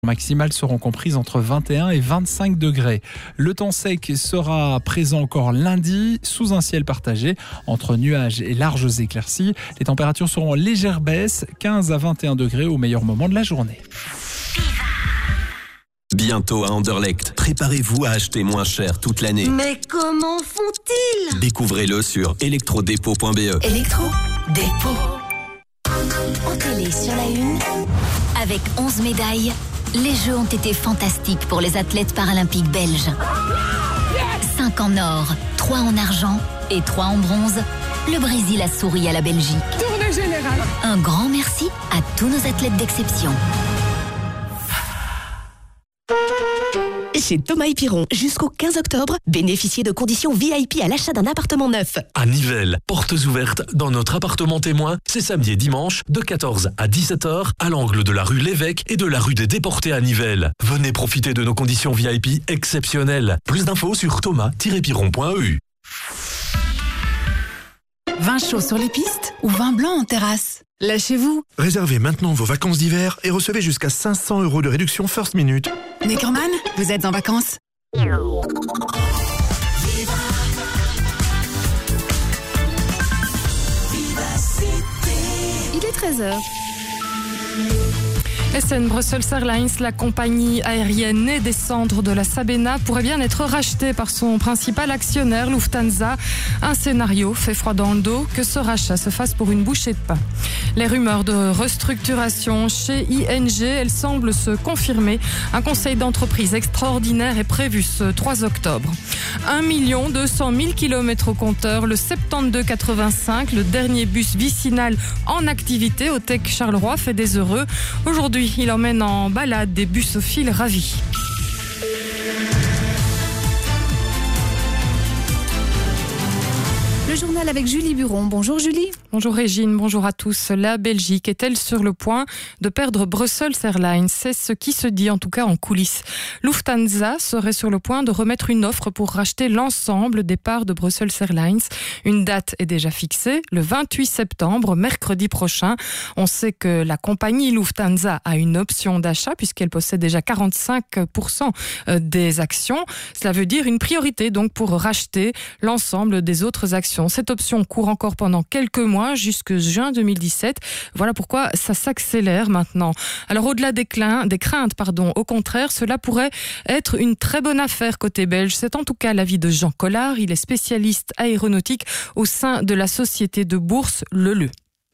Maximales seront comprises entre 21 et 25 degrés. Le temps sec sera présent encore lundi, sous un ciel partagé entre nuages et larges éclaircies. Les températures seront en légère baisse, 15 à 21 degrés au meilleur moment de la journée. Bientôt à Anderlecht, préparez-vous à acheter moins cher toute l'année. Mais comment font-ils ? Découvrez-le sur electrodepot.be. Electrodepot. En télé sur la une, avec 11 médailles, les Jeux ont été fantastiques pour les athlètes paralympiques belges. 5 en or, 3 en argent et 3 en bronze. Le Brésil a souri à la Belgique. Tournée générale. Un grand merci à tous nos athlètes d'exception. Chez Thomas & Piron, jusqu'au 15 octobre, bénéficiez de conditions VIP à l'achat d'un appartement neuf. À Nivelles, portes ouvertes dans notre appartement témoin, c'est samedi et dimanche de 14 à 17h à l'angle de la rue L'Évêque et de la rue des Déportés à Nivelles. Venez profiter de nos conditions VIP exceptionnelles. Plus d'infos sur thomas-piron.eu. Vin chaud sur les pistes ou vin blanc en terrasse ? Lâchez-vous. Réservez maintenant vos vacances d'hiver et recevez jusqu'à 500 € de réduction First Minute. Neckerman, vous êtes en vacances ? Il est 13h. SN Brussels Airlines, la compagnie aérienne née des cendres de la Sabena, pourrait bien être rachetée par son principal actionnaire Lufthansa. Un scénario fait froid dans le dos, que ce rachat se fasse pour une bouchée de pain. Les rumeurs de restructuration chez ING, elles semblent se confirmer. Un conseil d'entreprise extraordinaire est prévu ce 3 octobre. 1 200 000 km au compteur, le 7285, le dernier bus vicinal en activité au Tech Charleroi, fait des heureux. Aujourd'hui, il emmène en balade des bussophiles ravis. Le journal avec Julie Buron. Bonjour Julie. Bonjour Régine, bonjour à tous. La Belgique est-elle sur le point de perdre Brussels Airlines ? C'est ce qui se dit en tout cas en coulisses. Lufthansa serait sur le point de remettre une offre pour racheter l'ensemble des parts de Brussels Airlines. Une date est déjà fixée, le 28 septembre, mercredi prochain. On sait que la compagnie Lufthansa a une option d'achat puisqu'elle possède déjà 45% des actions. Cela veut dire une priorité donc pour racheter l'ensemble des autres actions. Cette option court encore pendant quelques mois, jusque juin 2017. Voilà pourquoi ça s'accélère maintenant. Alors au-delà des craintes, au contraire, cela pourrait être une très bonne affaire côté belge. C'est en tout cas l'avis de Jean Collard. Il est spécialiste aéronautique au sein de la société de bourse Leleu.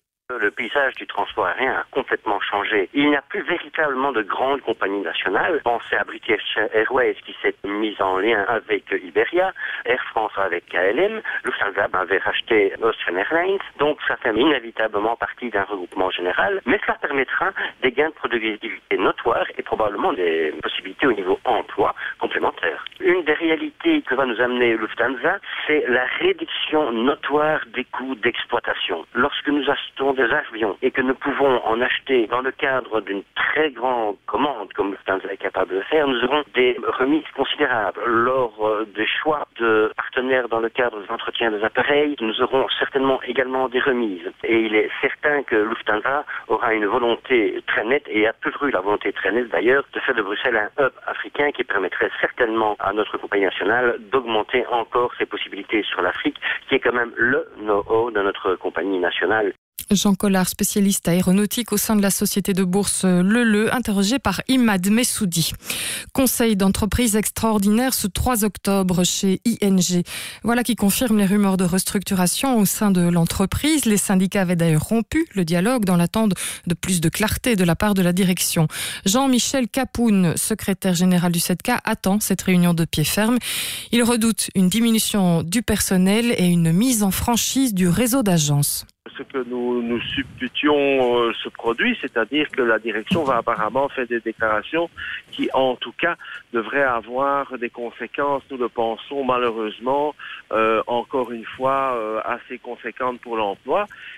Le paysage du transport aérien a complètement changé. Il n'y a plus véritablement de grandes compagnies nationales. Pensez à British Airways qui s'est mise en lien avec Iberia, Air France avec KLM, Lufthansa avait racheté Austrian Airlines. Donc ça fait inévitablement partie d'un regroupement général, mais cela permettra des gains de productivité notoires et probablement des possibilités au niveau emploi complémentaires. Une des réalités que va nous amener Lufthansa, c'est la réduction notoire des coûts d'exploitation. Lorsque nous achetons des avions et que nous pouvons en acheter dans le cadre d'une très grande commande comme Lufthansa est capable de faire, nous aurons des remises considérables. Lors des choix de partenaires dans le cadre de l'entretien des appareils, nous aurons certainement également des remises. Et il est certain que Lufthansa aura une volonté très nette, et a toujours eu la volonté très nette d'ailleurs, de faire de Bruxelles un hub africain qui permettrait certainement à notre compagnie nationale d'augmenter encore ses possibilités sur l'Afrique, qui est quand même le know-how de notre compagnie nationale. Jean Collard, spécialiste aéronautique au sein de la société de bourse Leleu, interrogé par Imad Messoudi. Conseil d'entreprise extraordinaire ce 3 octobre chez ING. Voilà qui confirme les rumeurs de restructuration au sein de l'entreprise. Les syndicats avaient d'ailleurs rompu le dialogue dans l'attente de plus de clarté de la part de la direction. Jean-Michel Capoun, secrétaire général du SEDCA, attend cette réunion de pied ferme. Il redoute une diminution du personnel et une mise en franchise du réseau d'agences. Ce que nous supputions se produit, c'est-à-dire que la direction va apparemment faire des déclarations qui, en tout cas, devraient avoir des conséquences, nous le pensons malheureusement, encore une fois, assez conséquentes pour l'emploi.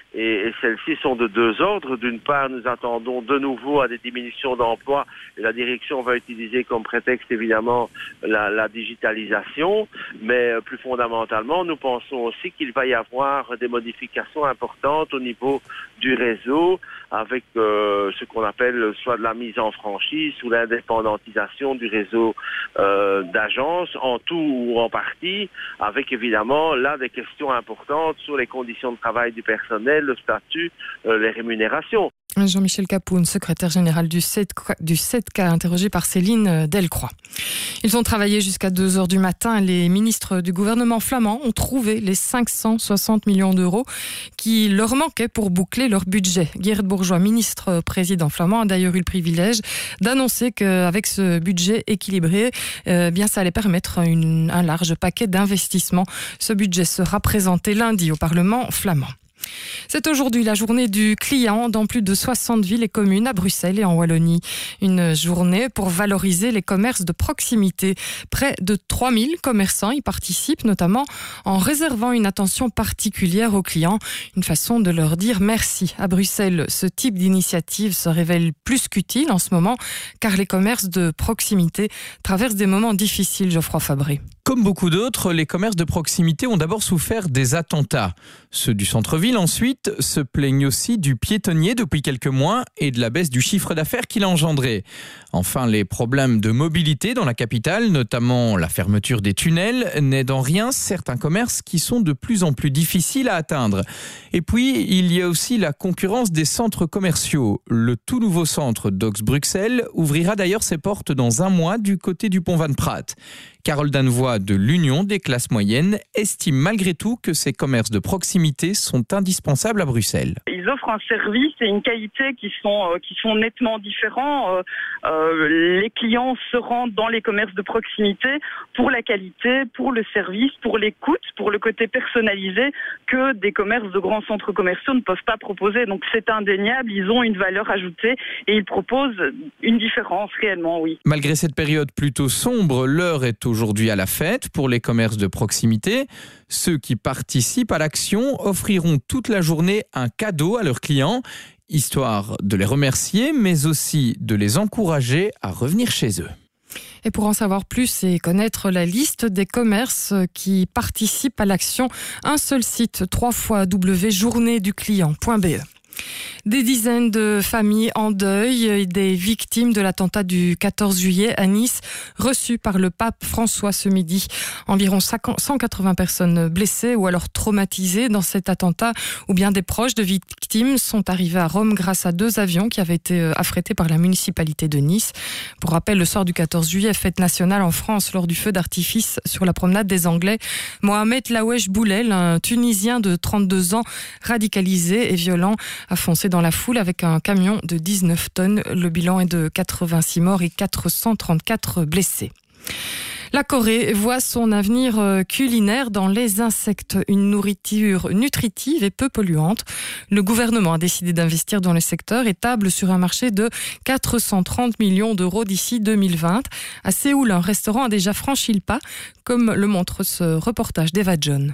Et celles-ci sont de deux ordres. D'une part, nous attendons de nouveau à des diminutions d'emplois et la direction va utiliser comme prétexte évidemment la digitalisation. Mais plus fondamentalement, nous pensons aussi qu'il va y avoir des modifications importantes au niveau du réseau avec ce qu'on appelle soit de la mise en franchise ou l'indépendantisation du réseau d'agences en tout ou en partie, avec évidemment là des questions importantes sur les conditions de travail du personnel, le statut, les rémunérations. Jean-Michel Capoun, secrétaire général du SEDCA, interrogé par Céline Delcroix. Ils ont travaillé jusqu'à 2h du matin. Les ministres du gouvernement flamand ont trouvé les 560 millions d'euros qui leur manquaient pour boucler leur budget. Geert Bourgeois, ministre-président flamand, a d'ailleurs eu le privilège d'annoncer qu'avec ce budget équilibré, bien ça allait permettre un large paquet d'investissements. Ce budget sera présenté lundi au Parlement flamand. C'est aujourd'hui la journée du client dans plus de 60 villes et communes à Bruxelles et en Wallonie. Une journée pour valoriser les commerces de proximité. Près de 3000 commerçants y participent, notamment en réservant une attention particulière aux clients. Une façon de leur dire merci. À Bruxelles, ce type d'initiative se révèle plus qu'utile en ce moment, car les commerces de proximité traversent des moments difficiles, Geoffroy Fabré. Comme beaucoup d'autres, les commerces de proximité ont d'abord souffert des attentats. Ceux du centre-ville, ensuite, se plaignent aussi du piétonnier depuis quelques mois et de la baisse du chiffre d'affaires qu'il a engendré. Enfin, les problèmes de mobilité dans la capitale, notamment la fermeture des tunnels, n'aident en rien certains commerces qui sont de plus en plus difficiles à atteindre. Et puis, il y a aussi la concurrence des centres commerciaux. Le tout nouveau centre Docks Bruxelles ouvrira d'ailleurs ses portes dans un mois du côté du pont Van Praat. Carole Dannevoie de l'Union des classes moyennes estime malgré tout que ces commerces de proximité sont indispensables à Bruxelles. Ils offrent un service et une qualité qui sont nettement différents. Les clients se rendent dans les commerces de proximité pour la qualité, pour le service, pour l'écoute, pour le côté personnalisé que des commerces de grands centres commerciaux ne peuvent pas proposer. Donc c'est indéniable, ils ont une valeur ajoutée et ils proposent une différence réellement, oui. Malgré cette période plutôt sombre, l'heure est aujourd'hui à la fête pour les commerces de proximité. Ceux qui participent à l'action offriront toute la journée un cadeau à leurs clients, histoire de les remercier, mais aussi de les encourager à revenir chez eux. Et pour en savoir plus et connaître la liste des commerces qui participent à l'action, un seul site, www.journeeduclient.be. Des dizaines de familles en deuil et des victimes de l'attentat du 14 juillet à Nice, reçues par le pape François ce midi. Environ 180 personnes blessées ou alors traumatisées dans cet attentat, ou bien des proches de victimes sont arrivés à Rome grâce à 2 avions qui avaient été affrétés par la municipalité de Nice. Pour rappel, le soir du 14 juillet, fête nationale en France lors du feu d'artifice sur la promenade des Anglais. Mohamed Laoueche Boulel, un Tunisien de 32 ans, radicalisé et violent, a foncé dans la foule avec un camion de 19 tonnes. Le bilan est de 86 morts et 434 blessés. La Corée voit son avenir culinaire dans les insectes, une nourriture nutritive et peu polluante. Le gouvernement a décidé d'investir dans le secteur et table sur un marché de 430 millions d'euros d'ici 2020. À Séoul, un restaurant a déjà franchi le pas, comme le montre ce reportage d'Eva John.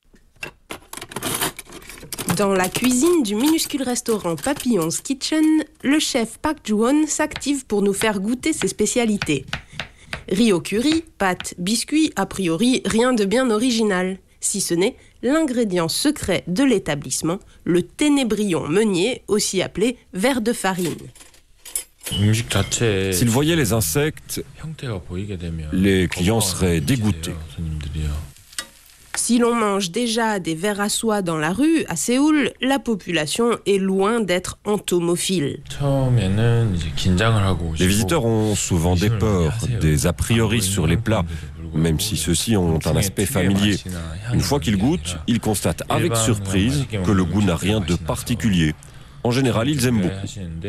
Dans la cuisine du minuscule restaurant Papillon's Kitchen, le chef Park Ju-won s'active pour nous faire goûter ses spécialités. Riz au curry, pâtes, biscuits, a priori rien de bien original, si ce n'est l'ingrédient secret de l'établissement, le ténébrion meunier, aussi appelé verre de farine. S'ils voyaient les insectes, les clients seraient dégoûtés. Si l'on mange déjà des vers à soie dans la rue, à Séoul, la population est loin d'être entomophile. Les visiteurs ont souvent des peurs, des a priori sur les plats, même si ceux-ci ont un aspect familier. Une fois qu'ils goûtent, ils constatent avec surprise que le goût n'a rien de particulier. En général, ils aiment beaucoup.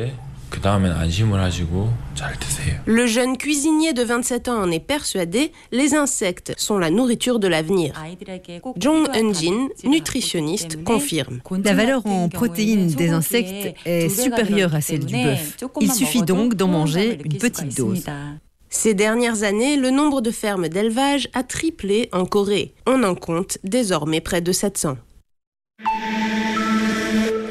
Le jeune cuisinier de 27 ans en est persuadé, les insectes sont la nourriture de l'avenir. Jong Eun-jin, nutritionniste, confirme. La valeur en protéines des insectes est supérieure à celle du bœuf. Il suffit donc d'en manger une petite dose. Ces dernières années, le nombre de fermes d'élevage a triplé en Corée. On en compte désormais près de 700.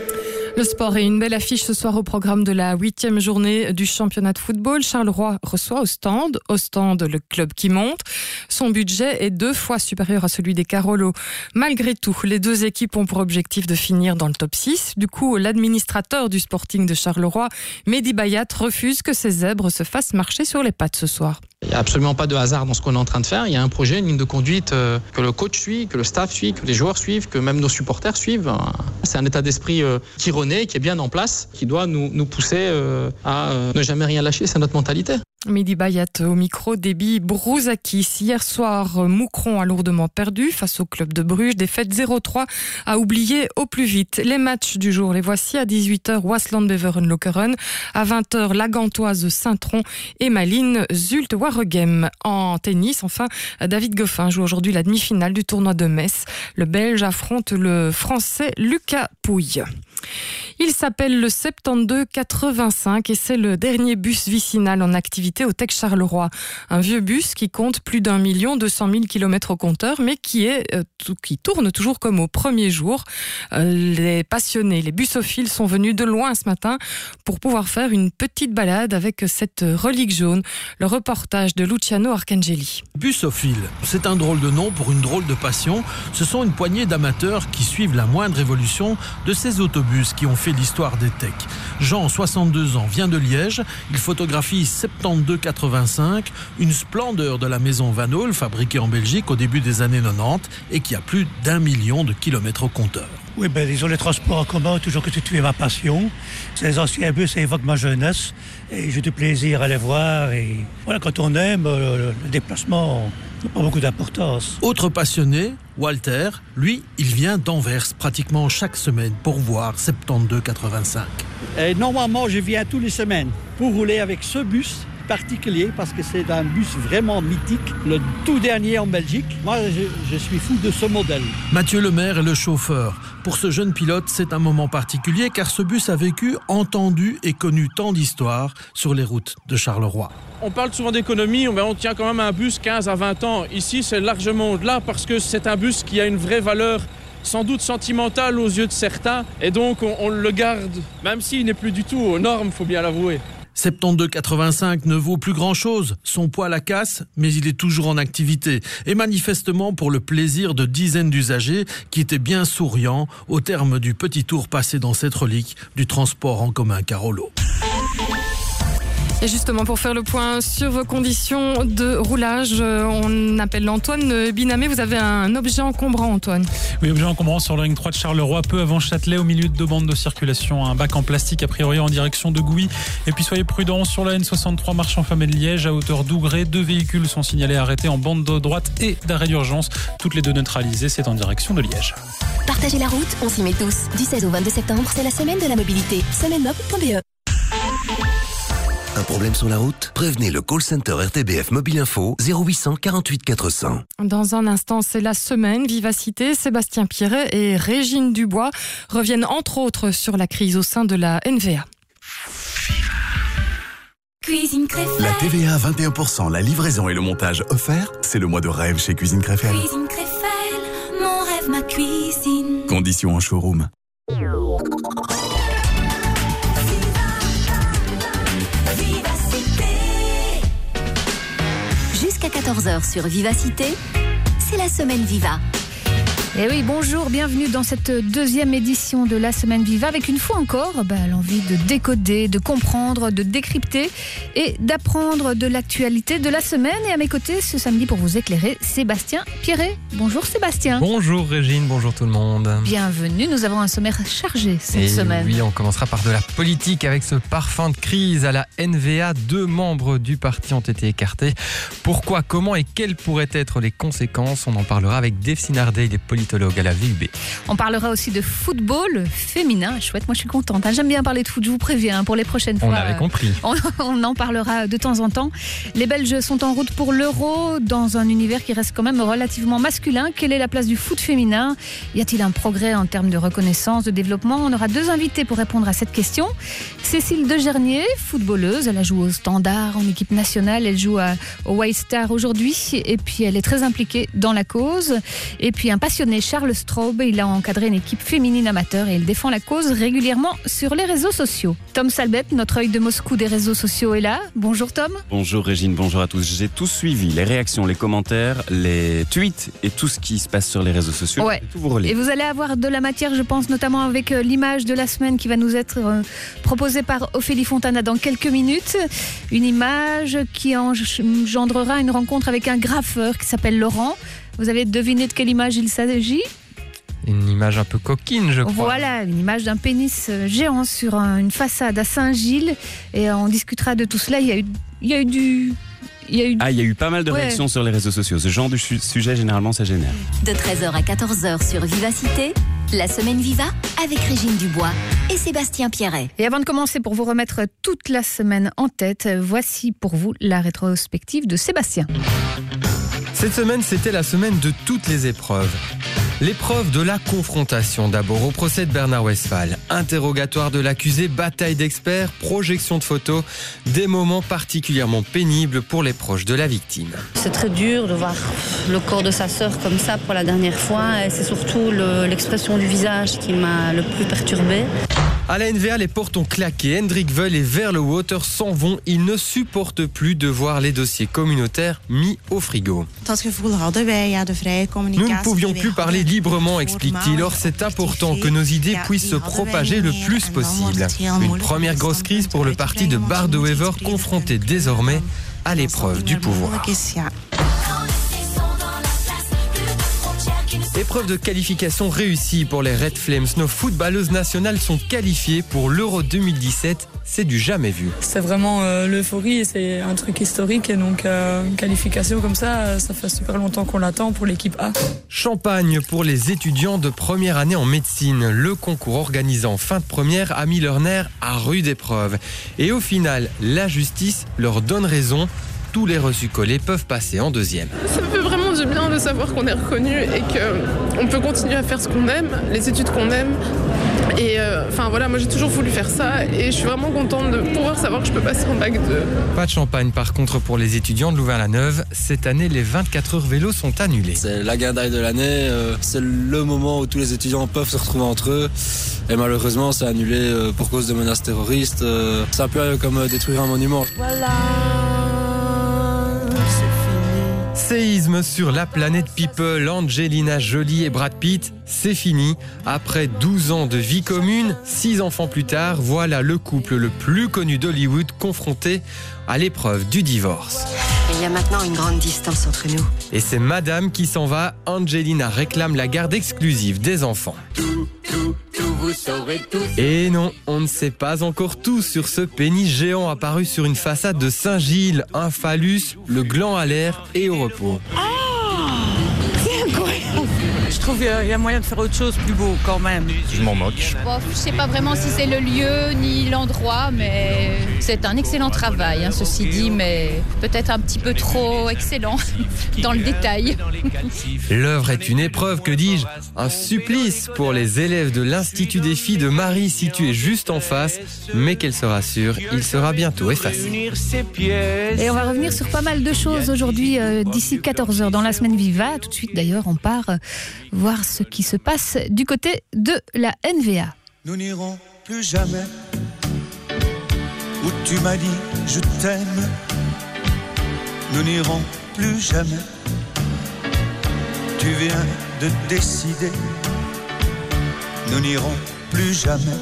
Le sport et une belle affiche ce soir au programme de la 8e journée du championnat de football. Charleroi reçoit Ostende. Ostende, le club qui monte. Son budget est 2 fois supérieur à celui des Carolo. Malgré tout, les 2 équipes ont pour objectif de finir dans le top 6. Du coup, l'administrateur du Sporting de Charleroi, Mehdi Bayat, refuse que ces zèbres se fassent marcher sur les pattes ce soir. Il n'y a absolument pas de hasard dans ce qu'on est en train de faire. Il y a un projet, une ligne de conduite que le coach suit, que le staff suit, que les joueurs suivent, que même nos supporters suivent. C'est un état d'esprit qui renaît, qui est bien en place, qui doit nous pousser à ne jamais rien lâcher. C'est notre mentalité. Mehdi Bayat au micro d'Ebi Brouzakis. Hier soir, Moucron a lourdement perdu face au club de Bruges. Défaite 0-3 à oublier au plus vite. Les matchs du jour, les voici à 18h, Waasland-Beveren-Lokeren. À 20h, la Gantoise Saint-Tron et Malines Zulte-Waregem. En tennis, enfin, David Goffin joue aujourd'hui la demi-finale du tournoi de Metz. Le Belge affronte le Français Lucas Pouille. Il s'appelle le 7285 et c'est le dernier bus vicinal en activité au Tech Charleroi. Un vieux bus qui compte plus d'1 200 000 km au compteur, mais qui tourne toujours comme au premier jour. Les passionnés, les bussophiles sont venus de loin ce matin pour pouvoir faire une petite balade avec cette relique jaune. Le reportage de Luciano Arcangeli. Bussophile, c'est un drôle de nom pour une drôle de passion. Ce sont une poignée d'amateurs qui suivent la moindre évolution de ces autobus qui ont fait l'histoire des Tech. Jean, 62 ans, vient de Liège. Il photographie 7285, une splendeur de la maison Van Hool, fabriquée en Belgique au début des années 90 et qui a plus d'1 million de kilomètres au compteur. Oui, disons les transports en commun ont toujours constitué ma passion. Ces anciens bus, ça évoque ma jeunesse et j'ai du plaisir à les voir. Et voilà, quand on aime, le déplacement n'a pas beaucoup d'importance. Autre passionné, Walter, lui, il vient d'Anvers pratiquement chaque semaine pour voir 7285. Normalement, je viens tous les semaines pour rouler avec ce bus particulier parce que c'est un bus vraiment mythique, le tout dernier en Belgique. Moi, je suis fou de ce modèle. Mathieu Lemaire est le chauffeur. Pour ce jeune pilote, c'est un moment particulier car ce bus a vécu, entendu et connu tant d'histoires sur les routes de Charleroi. On parle souvent d'économie, mais on tient quand même un bus 15 à 20 ans. Ici, c'est largement au-delà parce que c'est un bus qui a une vraie valeur sans doute sentimentale aux yeux de certains et donc on le garde, même s'il n'est plus du tout aux normes, faut bien l'avouer. 7285 ne vaut plus grand-chose, son poids la casse, mais il est toujours en activité. Et manifestement pour le plaisir de dizaines d'usagers qui étaient bien souriants au terme du petit tour passé dans cette relique du transport en commun Carolo. Et justement, pour faire le point sur vos conditions de roulage, on appelle Antoine Binamé. Vous avez un objet encombrant, Antoine. Oui, objet encombrant sur la ligne 3 de Charleroi, peu avant Châtelet, au milieu de 2 bandes de circulation. Un bac en plastique, a priori en direction de Gouy. Et puis soyez prudents sur la N63 marchant Famenne Liège, à hauteur d'Ougré. 2 véhicules sont signalés arrêtés en bande de droite et d'arrêt d'urgence. Toutes les 2 neutralisées, c'est en direction de Liège. Partagez la route, on s'y met tous. Du 16 au 22 septembre, c'est la semaine de la mobilité. Semainemob.be. Un problème sur la route? Prévenez le call center RTBF Mobile Info 0800 48 400. Dans un instant, c'est la semaine Vivacité. Sébastien Pierret et Régine Dubois reviennent entre autres sur la crise au sein de la NVA. Cuisine Créfelle. La TVA à 21%, la livraison et le montage offerts, c'est le mois de rêve chez Cuisine Créfelle. Cuisine Créfelle, mon rêve, ma cuisine. Conditions en showroom. Jusqu'à 14h sur Vivacité, c'est la semaine Viva. Et oui, bonjour, bienvenue dans cette 2e édition de la Semaine Viva avec une fois encore l'envie de décoder, de comprendre, de décrypter et d'apprendre de l'actualité de la semaine. Et à mes côtés ce samedi pour vous éclairer, Sébastien Pierret. Bonjour Sébastien. Bonjour Régine, bonjour tout le monde. Bienvenue, nous avons un sommaire chargé cette semaine. Oui, on commencera par de la politique avec ce parfum de crise à la NVA. 2 membres du parti ont été écartés. Pourquoi, comment et quelles pourraient être les conséquences? On en parlera avec Dave Sinardet, il est politologue à la VUB. On parlera aussi de football féminin. Chouette, moi je suis contente. J'aime bien parler de foot, je vous préviens, pour les prochaines fois. On avait compris. On en parlera de temps en temps. Les Belges sont en route pour l'Euro dans un univers qui reste quand même relativement masculin. Quelle est la place du foot féminin? Y a-t-il un progrès en termes de reconnaissance, de développement? On aura 2 invités pour répondre à cette question. Cécile Degernier, footballeuse, elle a joué au Standard en équipe nationale, elle joue au White Star aujourd'hui et puis elle est très impliquée dans la cause. Et puis un passionné né Charles Straub. Il a encadré une équipe féminine amateur et il défend la cause régulièrement sur les réseaux sociaux. Tom Salbet, notre œil de Moscou des réseaux sociaux est là. Bonjour Tom. Bonjour Régine, bonjour à tous. J'ai tout suivi, les réactions, les commentaires, les tweets et tout ce qui se passe sur les réseaux sociaux. Ouais. Tout vous relire. Et vous allez avoir de la matière, je pense, notamment avec l'image de la semaine qui va nous être proposée par Ophélie Fontana dans quelques minutes. Une image qui engendrera une rencontre avec un graffeur qui s'appelle Laurent. Vous avez deviné de quelle image il s'agit ? Une image un peu coquine, je crois. Voilà, une image d'un pénis géant sur une façade à Saint-Gilles. Et on discutera de tout cela. Il y a eu pas mal de réactions sur les réseaux sociaux. Ce genre de sujet, généralement, ça génère. De 13h à 14h sur Vivacité, la semaine Viva avec Régine Dubois et Sébastien Pierret. Et avant de commencer, pour vous remettre toute la semaine en tête, voici pour vous la rétrospective de Sébastien. Cette semaine, c'était la semaine de toutes les épreuves. L'épreuve de la confrontation, d'abord au procès de Bernard Westphal. Interrogatoire de l'accusé, bataille d'experts, projection de photos, des moments particulièrement pénibles pour les proches de la victime. C'est très dur de voir le corps de sa sœur comme ça pour la dernière fois. Et c'est surtout l'expression du visage qui m'a le plus perturbée. À la NVA, les portes ont claqué. Hendrik Veul et Verle Water s'en vont. Ils ne supportent plus de voir les dossiers communautaires mis au frigo. Nous ne pouvions plus parler librement, explique-t-il. Or, c'est important que nos idées puissent se propager le plus possible. Une première grosse crise pour le parti de Bart De Wever, confronté désormais à l'épreuve du pouvoir. Épreuve de qualification réussie pour les Red Flames. Nos footballeuses nationales sont qualifiées pour l'Euro 2017. C'est du jamais vu. C'est vraiment l'euphorie et c'est un truc historique. Et donc, une qualification comme ça fait super longtemps qu'on l'attend pour l'équipe A. Champagne pour les étudiants de première année en médecine. Le concours organisé en fin de première a mis leur nerf à rude épreuve. Et au final, la justice leur donne raison. Tous les reçus collés peuvent passer en deuxième. Ça me fait vraiment du bien de savoir qu'on est reconnu et qu'on peut continuer à faire ce qu'on aime, les études qu'on aime. Et moi j'ai toujours voulu faire ça et je suis vraiment contente de pouvoir savoir que je peux passer en bac 2. Pas de champagne par contre pour les étudiants de Louvain-la-Neuve. Cette année, les 24 heures vélo sont annulées. C'est la guindaille de l'année, c'est le moment où tous les étudiants peuvent se retrouver entre eux. Et malheureusement, c'est annulé pour cause de menaces terroristes. C'est un peu comme détruire un monument. Voilà. Séisme sur la planète People, Angelina Jolie et Brad Pitt, c'est fini. Après 12 ans de vie commune, 6 enfants plus tard, voilà le couple le plus connu d'Hollywood confronté à l'épreuve du divorce. Il y a maintenant une grande distance entre nous. Et c'est madame qui s'en va, Angelina réclame la garde exclusive des enfants. Vous saurez tout. Et non, on ne sait pas encore tout sur ce pénis géant apparu sur une façade de Saint-Gilles, un phallus, le gland à l'air et au repos. C'est incroyable. Je trouve qu'il y a moyen de faire autre chose plus beau quand même. Je m'en moque. Bon, je ne sais pas vraiment si c'est le lieu ni l'endroit, mais c'est un excellent travail, ceci dit, mais peut-être un petit peu trop excellent dans le détail. L'œuvre est une épreuve, que dis-je, un supplice pour les élèves de l'Institut des filles de Marie, situé juste en face, mais qu'elle se rassure, il sera bientôt effacé. Et on va revenir sur pas mal de choses aujourd'hui, d'ici 14h dans la semaine Viva. Tout de suite d'ailleurs, on part voir ce qui se passe du côté de la NVA. Nous n'irons plus jamais où tu m'as dit je t'aime. Nous n'irons plus jamais. Tu viens de décider. Nous n'irons plus jamais.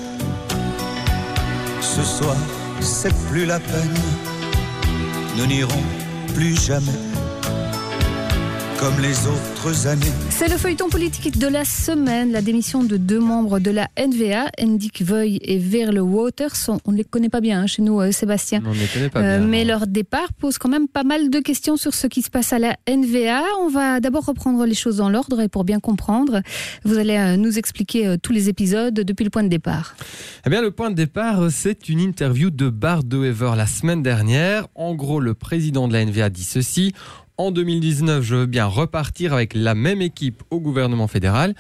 Ce soir, c'est plus la peine. Nous n'irons plus jamais. Comme les autres années. C'est le feuilleton politique de la semaine. La démission de 2 membres de la NVA, Hendrik Veul et Verle Waters. On ne les connaît pas bien chez nous, Sébastien. On ne les connaît pas bien. Mais leur départ pose quand même pas mal de questions sur ce qui se passe à la NVA. On va d'abord reprendre les choses dans l'ordre et pour bien comprendre, vous allez nous expliquer tous les épisodes depuis le point de départ. Eh bien, le point de départ, c'est une interview de Bart De Wever la semaine dernière. En gros, le président de la NVA dit ceci. En 2019, je veux bien repartir avec la même équipe au gouvernement fédéral.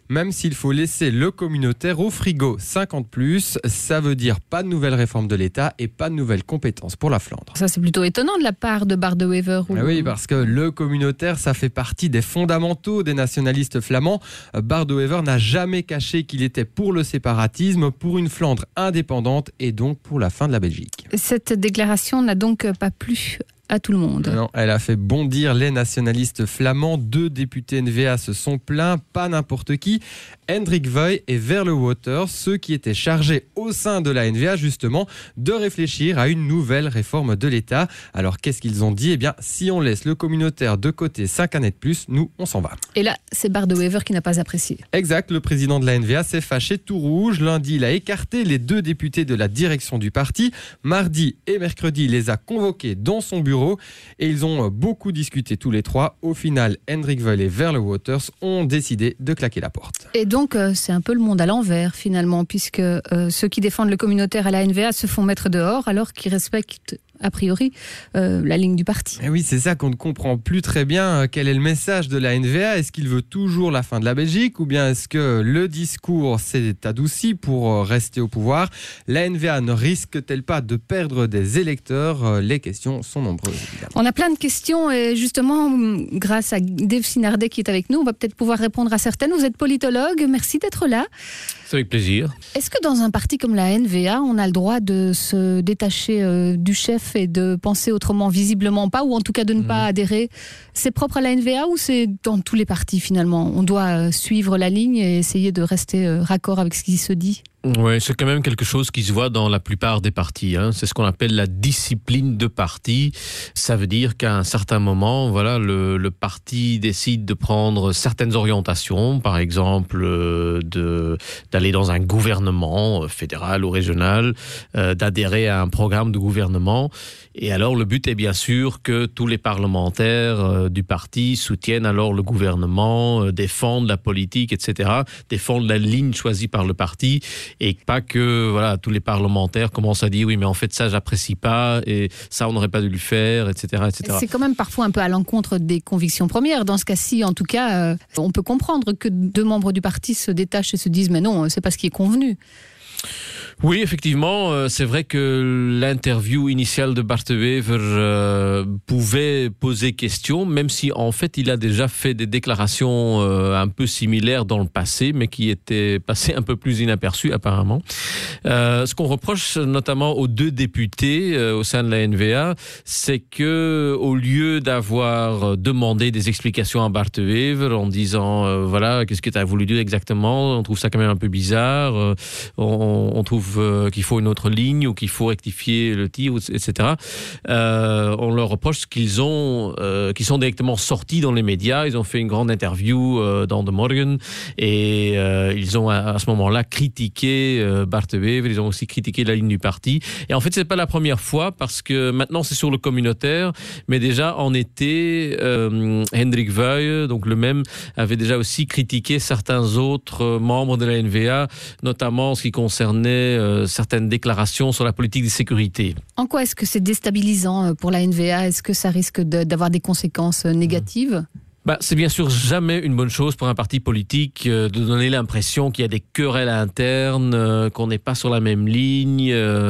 même s'il faut laisser le communautaire au frigo 50+. Ça veut dire pas de nouvelle réforme de l'État et pas de nouvelles compétences pour la Flandre. Ça, c'est plutôt étonnant de la part de Bart De Wever. Oui, parce que le communautaire, ça fait partie des fondamentaux des nationalistes flamands. Bart De Wever n'a jamais caché qu'il était pour le séparatisme, pour une Flandre indépendante et donc pour la fin de la Belgique. Cette déclaration n'a donc pas plu à tout le monde. Non, elle a fait bondir les nationalistes flamands. 2 députés NVA se sont plaints, pas n'importe qui. Hendrik Vuij et Verle Waters, ceux qui étaient chargés au sein de la NVA justement de réfléchir à une nouvelle réforme de l'État. Alors qu'est-ce qu'ils ont dit ? Eh bien, si on laisse le communautaire de côté 5 années de plus, nous, on s'en va. Et là, c'est Bart De Wever qui n'a pas apprécié. Exact, le président de la NVA s'est fâché tout rouge. Lundi, il a écarté les 2 députés de la direction du parti. Mardi et mercredi, il les a convoqués dans son bureau et ils ont beaucoup discuté tous les 3. Au final, Hendrik Vuij et Verle Waters ont décidé de claquer la porte. Et donc, c'est un peu le monde à l'envers finalement, puisque ceux qui défendent le communautaire à la NVA se font mettre dehors alors qu'ils respectent a priori la ligne du parti. Et oui, c'est ça qu'on ne comprend plus très bien. Quel est le message de la NVA ? Est-ce qu'il veut toujours la fin de la Belgique ou bien est-ce que le discours s'est adouci pour rester au pouvoir ? La NVA ne risque-t-elle pas de perdre des électeurs ? Les questions sont nombreuses, évidemment. On a plein de questions et justement, grâce à Dave Sinardet qui est avec nous, on va peut-être pouvoir répondre à certaines. Vous êtes politologue, merci d'être là. C'est avec plaisir. Est-ce que dans un parti comme la NVA, on a le droit de se détacher du chef et de penser autrement, visiblement pas, ou en tout cas de ne pas adhérer ? C'est propre à la NVA ou c'est dans tous les partis finalement ? On doit suivre la ligne et essayer de rester raccord avec ce qui se dit ? Oui, c'est quand même quelque chose qui se voit dans la plupart des partis. C'est ce qu'on appelle la discipline de parti. Ça veut dire qu'à un certain moment, voilà, le parti décide de prendre certaines orientations, par exemple d'aller dans un gouvernement fédéral ou régional, d'adhérer à un programme de gouvernement. Et alors le but est bien sûr que tous les parlementaires du parti soutiennent alors le gouvernement, défendent la politique, etc., défendent la ligne choisie par le parti. Et pas que voilà, tous les parlementaires commencent à dire oui mais en fait ça j'apprécie pas et ça on n'aurait pas dû le faire, etc., etc. C'est quand même parfois un peu à l'encontre des convictions premières. Dans ce cas-ci, en tout cas, on peut comprendre que 2 membres du parti se détachent et se disent mais non, c'est pas ce qui est convenu. Oui, effectivement, c'est vrai que l'interview initiale de Bart De Wever pouvait poser question, même si en fait il a déjà fait des déclarations un peu similaires dans le passé, mais qui étaient passées un peu plus inaperçues apparemment. Ce qu'on reproche notamment aux 2 députés au sein de la NVA, c'est que au lieu d'avoir demandé des explications à Bart De Wever en disant voilà, qu'est-ce que tu as voulu dire exactement, on trouve ça quand même un peu bizarre, on trouve qu'il faut une autre ligne ou qu'il faut rectifier le tir, etc. On leur reproche qu'ils sont directement sortis dans les médias. Ils ont fait une grande interview dans De Morgen et ils ont à ce moment-là critiqué Bart De Wever. Ils ont aussi critiqué la ligne du parti. Et en fait, c'est pas la première fois parce que maintenant c'est sur le communautaire, mais déjà en été, Hendrik Vuij, donc le même, avait déjà aussi critiqué certains autres membres de la NVA, notamment en ce qui concernait certaines déclarations sur la politique de sécurité. En quoi est-ce que c'est déstabilisant pour la NVA ? Est-ce que ça risque d'avoir des conséquences négatives ? C'est bien sûr jamais une bonne chose pour un parti politique de donner l'impression qu'il y a des querelles internes, qu'on n'est pas sur la même ligne.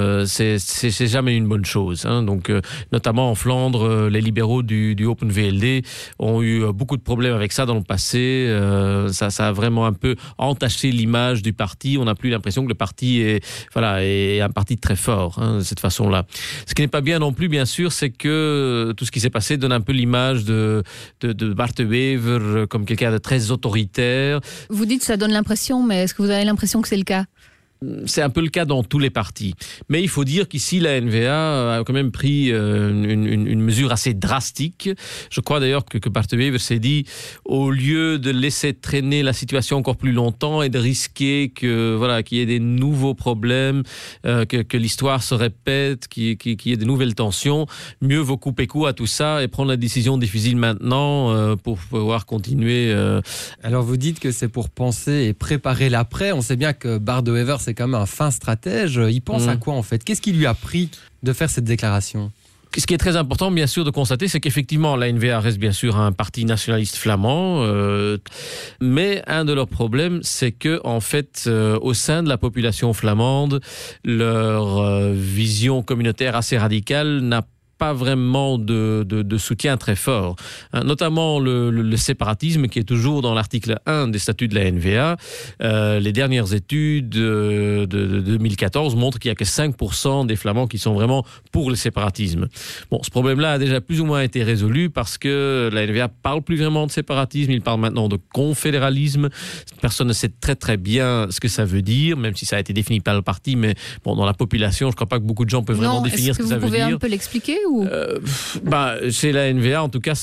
C'est jamais une bonne chose. Donc, notamment en Flandre, les libéraux du Open VLD ont eu beaucoup de problèmes avec ça dans le passé. Ça a vraiment un peu entaché l'image du parti. On n'a plus l'impression que le parti est un parti très fort, de cette façon-là. Ce qui n'est pas bien non plus, bien sûr, c'est que tout ce qui s'est passé donne un peu l'image de Bart De Wever comme quelqu'un de très autoritaire. Vous dites que ça donne l'impression, mais est-ce que vous avez l'impression que c'est le cas ? C'est un peu le cas dans tous les partis. Mais il faut dire qu'ici, la NVA a quand même pris une mesure assez drastique. Je crois d'ailleurs que Bart De Wever s'est dit, au lieu de laisser traîner la situation encore plus longtemps et de risquer qu'il y ait des nouveaux problèmes, que l'histoire se répète, qu'il y ait de nouvelles tensions, mieux vaut couper court à tout ça et prendre la décision difficile maintenant pour pouvoir continuer. Alors vous dites que c'est pour penser et préparer l'après. On sait bien que Bart De Wever, c'est quand même un fin stratège. Il pense à quoi en fait ? Qu'est-ce qui lui a pris de faire cette déclaration ? Ce qui est très important, bien sûr, de constater, c'est qu'effectivement, la NVA reste bien sûr un parti nationaliste flamand, mais un de leurs problèmes, c'est que, en fait, au sein de la population flamande, leur vision communautaire assez radicale n'a pas vraiment de soutien très fort. Notamment le séparatisme qui est toujours dans l'article 1 des statuts de la NVA. Les dernières études de 2014 montrent qu'il n'y a que 5% des Flamands qui sont vraiment pour le séparatisme. Bon, ce problème-là a déjà plus ou moins été résolu parce que la NVA parle plus vraiment de séparatisme, il parle maintenant de confédéralisme. Personne ne sait très très bien ce que ça veut dire, même si ça a été défini par le parti, mais bon, dans la population, je ne crois pas que beaucoup de gens peuvent vraiment définir ce que ça veut dire. Vous pouvez un peu l'expliquer ou... Chez la NVA, en tout cas,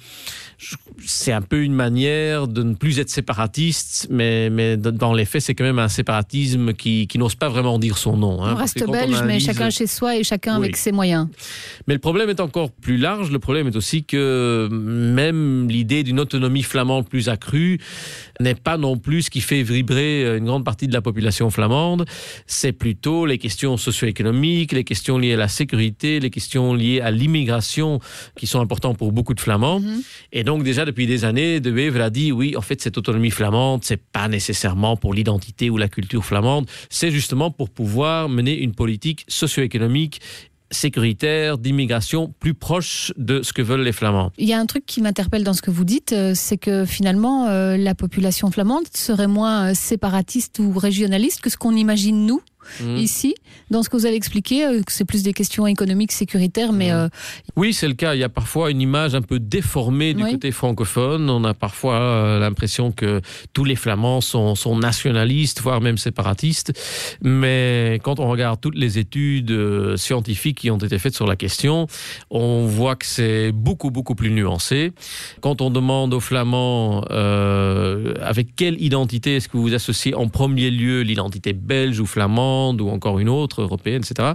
c'est un peu une manière de ne plus être séparatiste, mais dans les faits, c'est quand même un séparatisme qui n'ose pas vraiment dire son nom. On reste belge, mais chacun chez soi et chacun avec ses moyens. Mais le problème est encore plus large. Le problème est aussi que même l'idée d'une autonomie flamande plus accrue n'est pas non plus ce qui fait vibrer une grande partie de la population flamande. C'est plutôt les questions socio-économiques, les questions liées à la sécurité, les questions liées à l'immigration qui sont importantes pour beaucoup de Flamands. Et donc déjà depuis des années, De Wever a dit oui, en fait cette autonomie flamande, c'est pas nécessairement pour l'identité ou la culture flamande, c'est justement pour pouvoir mener une politique socio-économique sécuritaire, d'immigration, plus proche de ce que veulent les Flamands. Il y a un truc qui m'interpelle dans ce que vous dites, c'est que finalement, la population flamande serait moins séparatiste ou régionaliste que ce qu'on imagine nous. Ici, dans ce que vous avez expliqué, que c'est plus des questions économiques, sécuritaires, mais... Oui, c'est le cas. Il y a parfois une image un peu déformée du côté francophone. On a parfois l'impression que tous les Flamands sont nationalistes, voire même séparatistes. Mais quand on regarde toutes les études scientifiques qui ont été faites sur la question, on voit que c'est beaucoup, beaucoup plus nuancé. Quand on demande aux Flamands avec quelle identité est-ce que vous associez en premier lieu l'identité belge ou flamande, ou encore une autre, européenne, etc.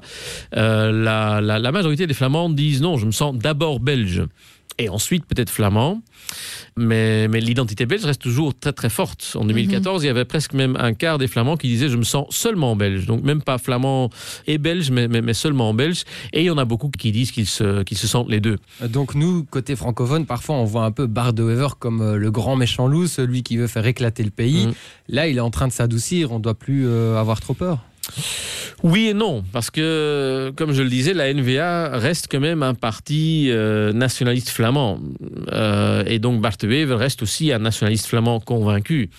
La majorité des Flamands disent non, je me sens d'abord belge et ensuite peut-être flamand, mais l'identité belge reste toujours très très forte. En 2014, il y avait presque même un quart des Flamands qui disaient je me sens seulement belge, donc même pas flamand et belge, mais seulement belge, et il y en a beaucoup qui disent qu'ils se sentent les deux. Donc nous, côté francophone, parfois on voit un peu Bart De Wever comme le grand méchant loup, celui qui veut faire éclater le pays. Là, il est en train de s'adoucir, on ne doit plus avoir trop peur. Oui et non, parce que, comme je le disais, la NVA reste quand même un parti nationaliste flamand. Et donc Bart De Wever reste aussi un nationaliste flamand convaincu.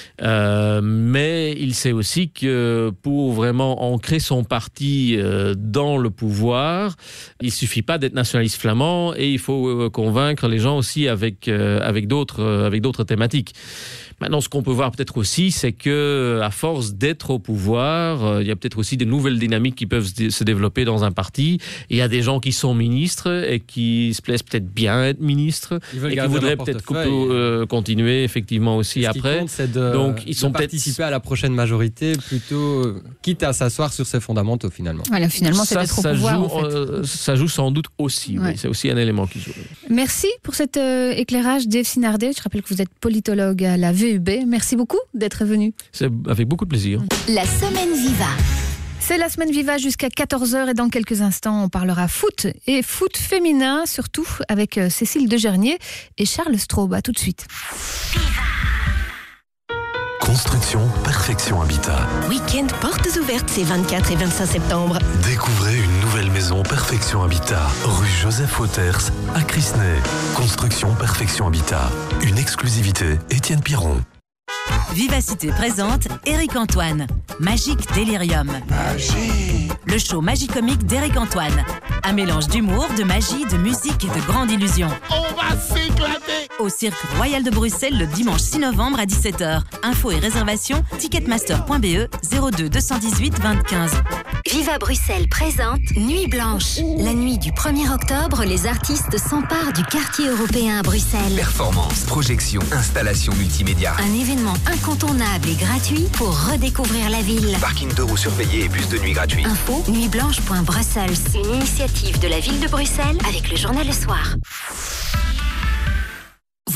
Mais il sait aussi que pour vraiment ancrer son parti dans le pouvoir, il suffit pas d'être nationaliste flamand et il faut convaincre les gens aussi avec d'autres thématiques. Maintenant, ce qu'on peut voir peut-être aussi, c'est que à force d'être au pouvoir, il y a peut-être aussi des nouvelles dynamiques qui peuvent se développer dans un parti. Il y a des gens qui sont ministres et qui se plaisent peut-être bien être ministres et qui voudraient peut-être continuer effectivement aussi après. Donc, ils sont participer à la prochaine majorité plutôt, quitte à s'asseoir sur ses fondamentaux finalement. Voilà, finalement, c'est d'être au pouvoir. Ça joue sans doute aussi. Oui, c'est aussi un élément qui joue. Merci pour cet éclairage, Dave Sinardet. Je rappelle que vous êtes politologue à la VUB. Merci beaucoup d'être venu. C'est avec beaucoup de plaisir. La semaine Viva. C'est la semaine Viva jusqu'à 14h et dans quelques instants, on parlera foot et foot féminin, surtout avec Cécile Degernier et Charles Straub. À tout de suite. Construction Perfection Habitat. Week-end portes ouvertes ces 24 et 25 septembre. Découvrez une nouvelle maison Perfection Habitat, rue Joseph Wauters à Crisnay. Construction Perfection Habitat. Une exclusivité Étienne Piron. Vivacité présente Éric Antoine. Magique Délirium. Magie. Le show Magicomique d'Éric Antoine. Un mélange d'humour, de magie, de musique et de grande illusion. On va s'éclater. Au Cirque Royal de Bruxelles le dimanche 6 novembre à 17h. Infos et réservations ticketmaster.be 02 218 20 15. Viva Bruxelles présente Nuit Blanche. La nuit du 1er octobre, les artistes s'emparent du quartier européen à Bruxelles. Performance, projection, installation multimédia. Un événement incontournable et gratuit pour redécouvrir la ville. Parking 2 roues surveillés et bus de nuit gratuit. Info nuitblanche.brussels. Une initiative de la ville de Bruxelles avec le journal Le Soir. Vous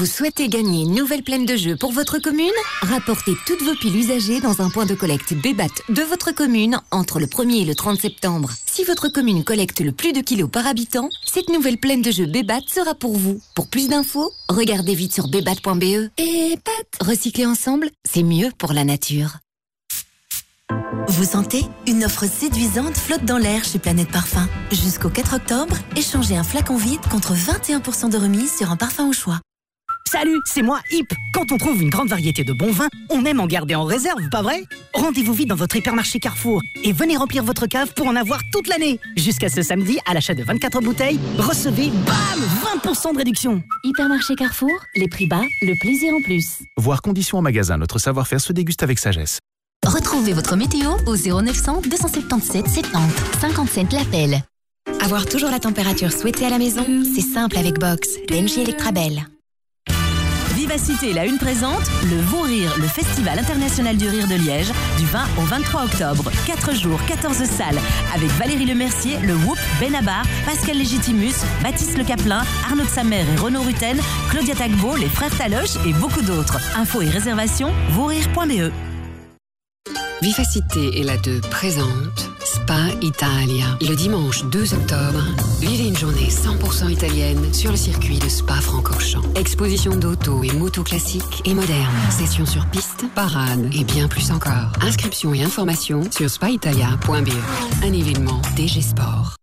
Vous souhaitez gagner une nouvelle plaine de jeux pour votre commune ? Rapportez toutes vos piles usagées dans un point de collecte Bébat de votre commune entre le 1er et le 30 septembre. Si votre commune collecte le plus de kilos par habitant, cette nouvelle plaine de jeux Bébat sera pour vous. Pour plus d'infos, regardez vite sur bébat.be. Bébat. Recycler ensemble, c'est mieux pour la nature. Vous sentez ? Une offre séduisante flotte dans l'air chez Planète Parfum. Jusqu'au 4 octobre, échangez un flacon vide contre 21% de remise sur un parfum au choix. Salut, c'est moi, Hip. Quand on trouve une grande variété de bons vins, on aime en garder en réserve, pas vrai ? Rendez-vous vite dans votre hypermarché Carrefour et venez remplir votre cave pour en avoir toute l'année. Jusqu'à ce samedi, à l'achat de 24 bouteilles, recevez, bam, 20% de réduction. Hypermarché Carrefour, les prix bas, le plaisir en plus. Voir conditions en magasin, notre savoir-faire se déguste avec sagesse. Retrouvez votre météo au 0900 277 70 57 l'appel. Avoir toujours la température souhaitée à la maison, c'est simple avec Box, PNG Electrabel. Vivacité et la Une présente le Vaurire, le Festival international du rire de Liège, du 20 au 23 octobre. 4 jours, 14 salles, avec Valérie Lemercier, le Whoop, Benabar, Pascal Légitimus, Baptiste Le Caplin, Arnaud de Samer et Renaud Rutten, Claudia Tagbo, les frères Taloche et beaucoup d'autres. Infos et réservations, vaurire.be. Vivacité et la 2 présente Spa Italia. Le dimanche 2 octobre, vivez une journée 100% italienne sur le circuit de Spa-Francorchamps. Exposition d'auto et motos classiques et modernes. Sessions sur piste, parade et bien plus encore. Inscriptions et informations sur spaitalia.be. Un événement DG Sport.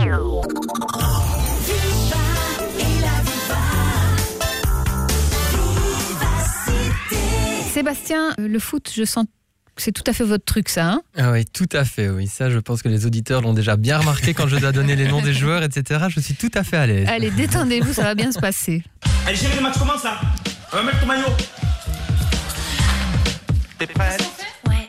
Sébastien, le foot, je sens c'est tout à fait votre truc, ça, hein ? Ah oui, tout à fait, oui. Ça, je pense que les auditeurs l'ont déjà bien remarqué quand je dois donner les noms des joueurs, etc. Je suis tout à fait à l'aise. Allez, détendez-vous, ça va bien se passer. Allez, chérie, le match commence, là. On va mettre ton maillot. T'es prête ? Ouais.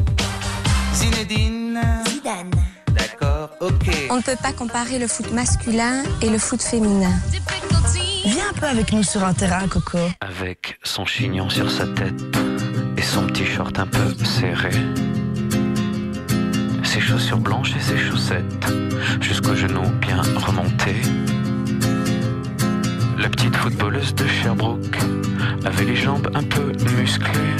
Zidane. D'accord, ok. On ne peut pas comparer le foot masculin et le foot féminin. Viens un peu avec nous sur un terrain, Coco. Avec son chignon sur sa tête et son petit short un peu serré, ses chaussures blanches et ses chaussettes jusqu'aux genoux bien remontés. La petite footballeuse de Sherbrooke avait les jambes un peu musclées,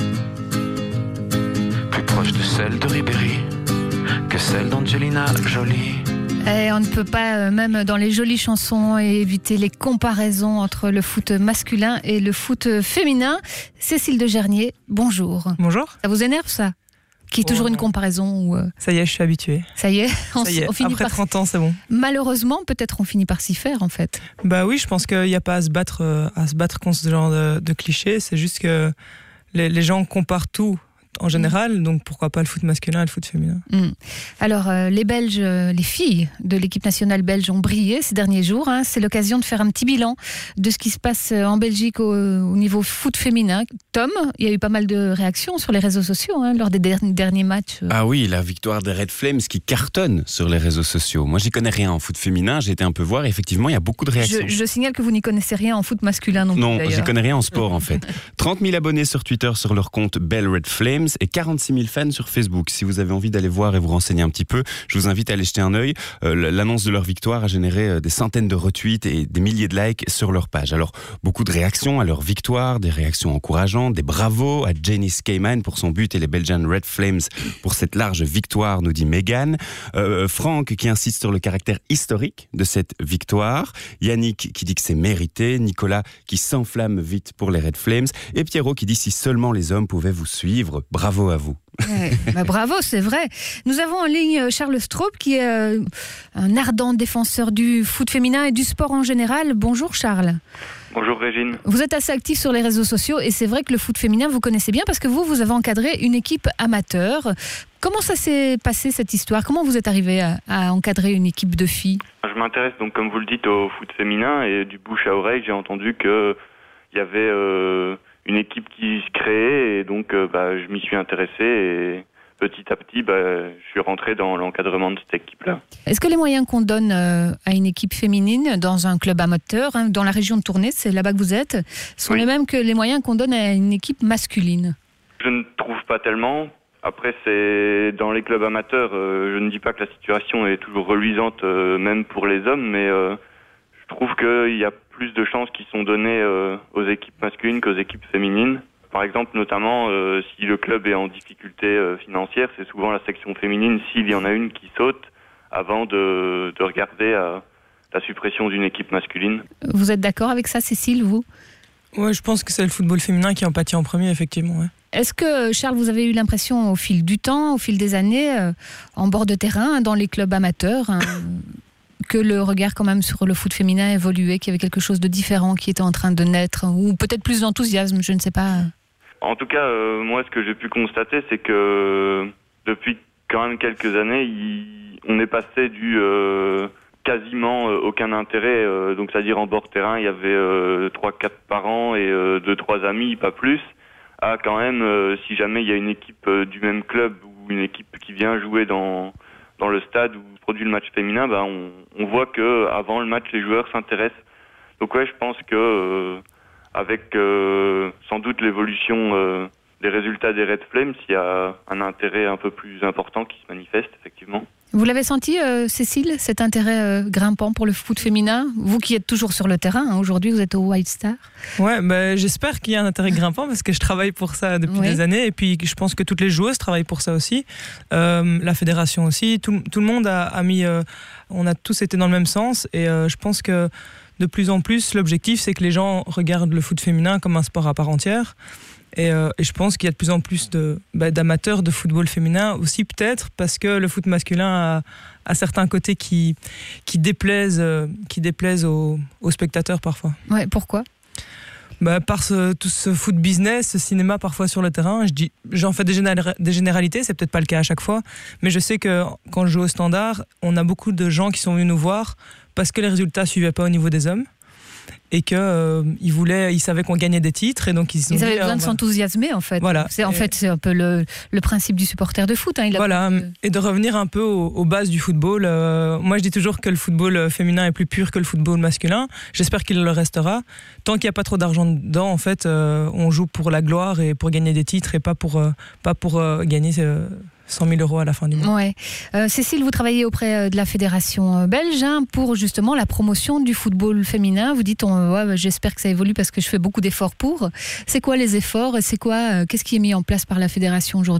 plus proche de celle de Ribéry que celle d'Angelina Jolie. Et on ne peut pas, même dans les jolies chansons, éviter les comparaisons entre le foot masculin et le foot féminin. Cécile de Gernier, bonjour. Bonjour. Ça vous énerve, ça ? Qu'il y ait toujours une comparaison ou Ça y est, je suis habituée. Ça y est, on finit après 30 ans, c'est bon. Malheureusement, peut-être on finit par s'y faire, en fait. Bah oui, je pense qu'il n'y a pas à se battre contre ce genre de clichés. C'est juste que les gens comparent tout en général, donc pourquoi pas le foot masculin et le foot féminin. Alors, les Belges, les filles de l'équipe nationale belge ont brillé ces derniers jours. Hein. C'est l'occasion de faire un petit bilan de ce qui se passe en Belgique au niveau foot féminin. Tom, il y a eu pas mal de réactions sur les réseaux sociaux lors des derniers matchs. Ah oui, la victoire des Red Flames qui cartonne sur les réseaux sociaux. Moi, j'y connais rien en foot féminin, j'ai été un peu voir et effectivement, il y a beaucoup de réactions. Je signale que vous n'y connaissez rien en foot masculin non plus. Non, d'ailleurs. j'y connais rien en sport en fait. 30 000 abonnés sur Twitter sur leur compte Bell Red Flames et 46 000 fans sur Facebook. Si vous avez envie d'aller voir et vous renseigner un petit peu, je vous invite à aller jeter un œil. L'annonce de leur victoire a généré des centaines de retweets et des milliers de likes sur leur page. Alors, beaucoup de réactions à leur victoire, des réactions encourageantes, des bravos à Janice Cayman pour son but et les Belgian Red Flames pour cette large victoire, nous dit Megan. Franck qui insiste sur le caractère historique de cette victoire. Yannick qui dit que c'est mérité. Nicolas qui s'enflamme vite pour les Red Flames. Et Pierrot qui dit si seulement les hommes pouvaient vous suivre. Bravo à vous. Ouais, bravo, c'est vrai. Nous avons en ligne Charles Straub qui est un ardent défenseur du foot féminin et du sport en général. Bonjour Charles. Bonjour Régine. Vous êtes assez actif sur les réseaux sociaux et c'est vrai que le foot féminin vous connaissez bien parce que vous avez encadré une équipe amateur. Comment ça s'est passé cette histoire ? Comment vous êtes arrivé à encadrer une équipe de filles ? Je m'intéresse donc comme vous le dites au foot féminin et du bouche à oreille j'ai entendu qu'il y avait une équipe qui se créait et donc je m'y suis intéressé et petit à petit je suis rentré dans l'encadrement de cette équipe-là. Est-ce que les moyens qu'on donne à une équipe féminine dans un club amateur, dans la région de Tournai, c'est là-bas que vous êtes, sont les mêmes que les moyens qu'on donne à une équipe masculine ? Je ne trouve pas tellement. Après, c'est dans les clubs amateurs, je ne dis pas que la situation est toujours reluisante, même pour les hommes, mais je trouve qu'il y a plus de chances qui sont données aux équipes masculines qu'aux équipes féminines. Par exemple, notamment, si le club est en difficulté financière, c'est souvent la section féminine, s'il y en a une, qui saute avant de regarder à la suppression d'une équipe masculine. Vous êtes d'accord avec ça, Cécile, vous ? Ouais, je pense que c'est le football féminin qui en pâtit en premier, effectivement. Ouais. Est-ce que, Charles, vous avez eu l'impression au fil du temps, au fil des années, en bord de terrain, dans les clubs amateurs, que le regard quand même sur le foot féminin évoluait, qu'il y avait quelque chose de différent qui était en train de naître, ou peut-être plus d'enthousiasme, je ne sais pas. En tout cas, moi, ce que j'ai pu constater, c'est que depuis quand même quelques années, on est passé du quasiment aucun intérêt, donc c'est-à-dire en bord de terrain, il y avait 3-4 parents et 2-3 amis, pas plus, à quand même, si jamais il y a une équipe du même club ou une équipe qui vient jouer dans le stade ou produit le match féminin, on voit que avant le match, les joueurs s'intéressent. Donc ouais, je pense que avec sans doute l'évolution des résultats des Red Flames, il y a un intérêt un peu plus important qui se manifeste, effectivement. Vous l'avez senti, Cécile, cet intérêt grimpant pour le foot féminin ? Vous qui êtes toujours sur le terrain, aujourd'hui vous êtes au White Star. Ouais, j'espère qu'il y a un intérêt grimpant parce que je travaille pour ça depuis des années et puis je pense que toutes les joueuses travaillent pour ça aussi. La fédération aussi, tout le monde a mis... on a tous été dans le même sens et je pense que de plus en plus, l'objectif c'est que les gens regardent le foot féminin comme un sport à part entière. Et je pense qu'il y a de plus en plus d'amateurs de football féminin aussi, peut-être parce que le foot masculin a certains côtés qui déplaisent aux spectateurs parfois. Ouais, pourquoi ? Par tout ce foot business, ce cinéma parfois sur le terrain. J'en fais des généralités, c'est peut-être pas le cas à chaque fois, mais je sais que quand je joue au Standard, on a beaucoup de gens qui sont venus nous voir parce que les résultats suivaient pas au niveau des hommes. Et qu'ils savaient qu'on gagnait des titres et donc ils avaient besoin de s'enthousiasmer en fait. Voilà. C'est un peu le principe du supporter de foot. Et de revenir un peu aux bases du football. Moi je dis toujours que le football féminin est plus pur que le football masculin. J'espère qu'il le restera. Tant qu'il n'y a pas trop d'argent dedans, en fait, on joue pour la gloire et pour gagner des titres et pas pour gagner 100 000 € à la fin du mois. Ouais. Cécile, vous travaillez auprès de la fédération belge pour justement la promotion du football féminin. Vous dites, j'espère que ça évolue parce que je fais beaucoup d'efforts pour. C'est quoi les efforts ? Qu'est-ce qui est mis en place par la fédération aujourd'hui ?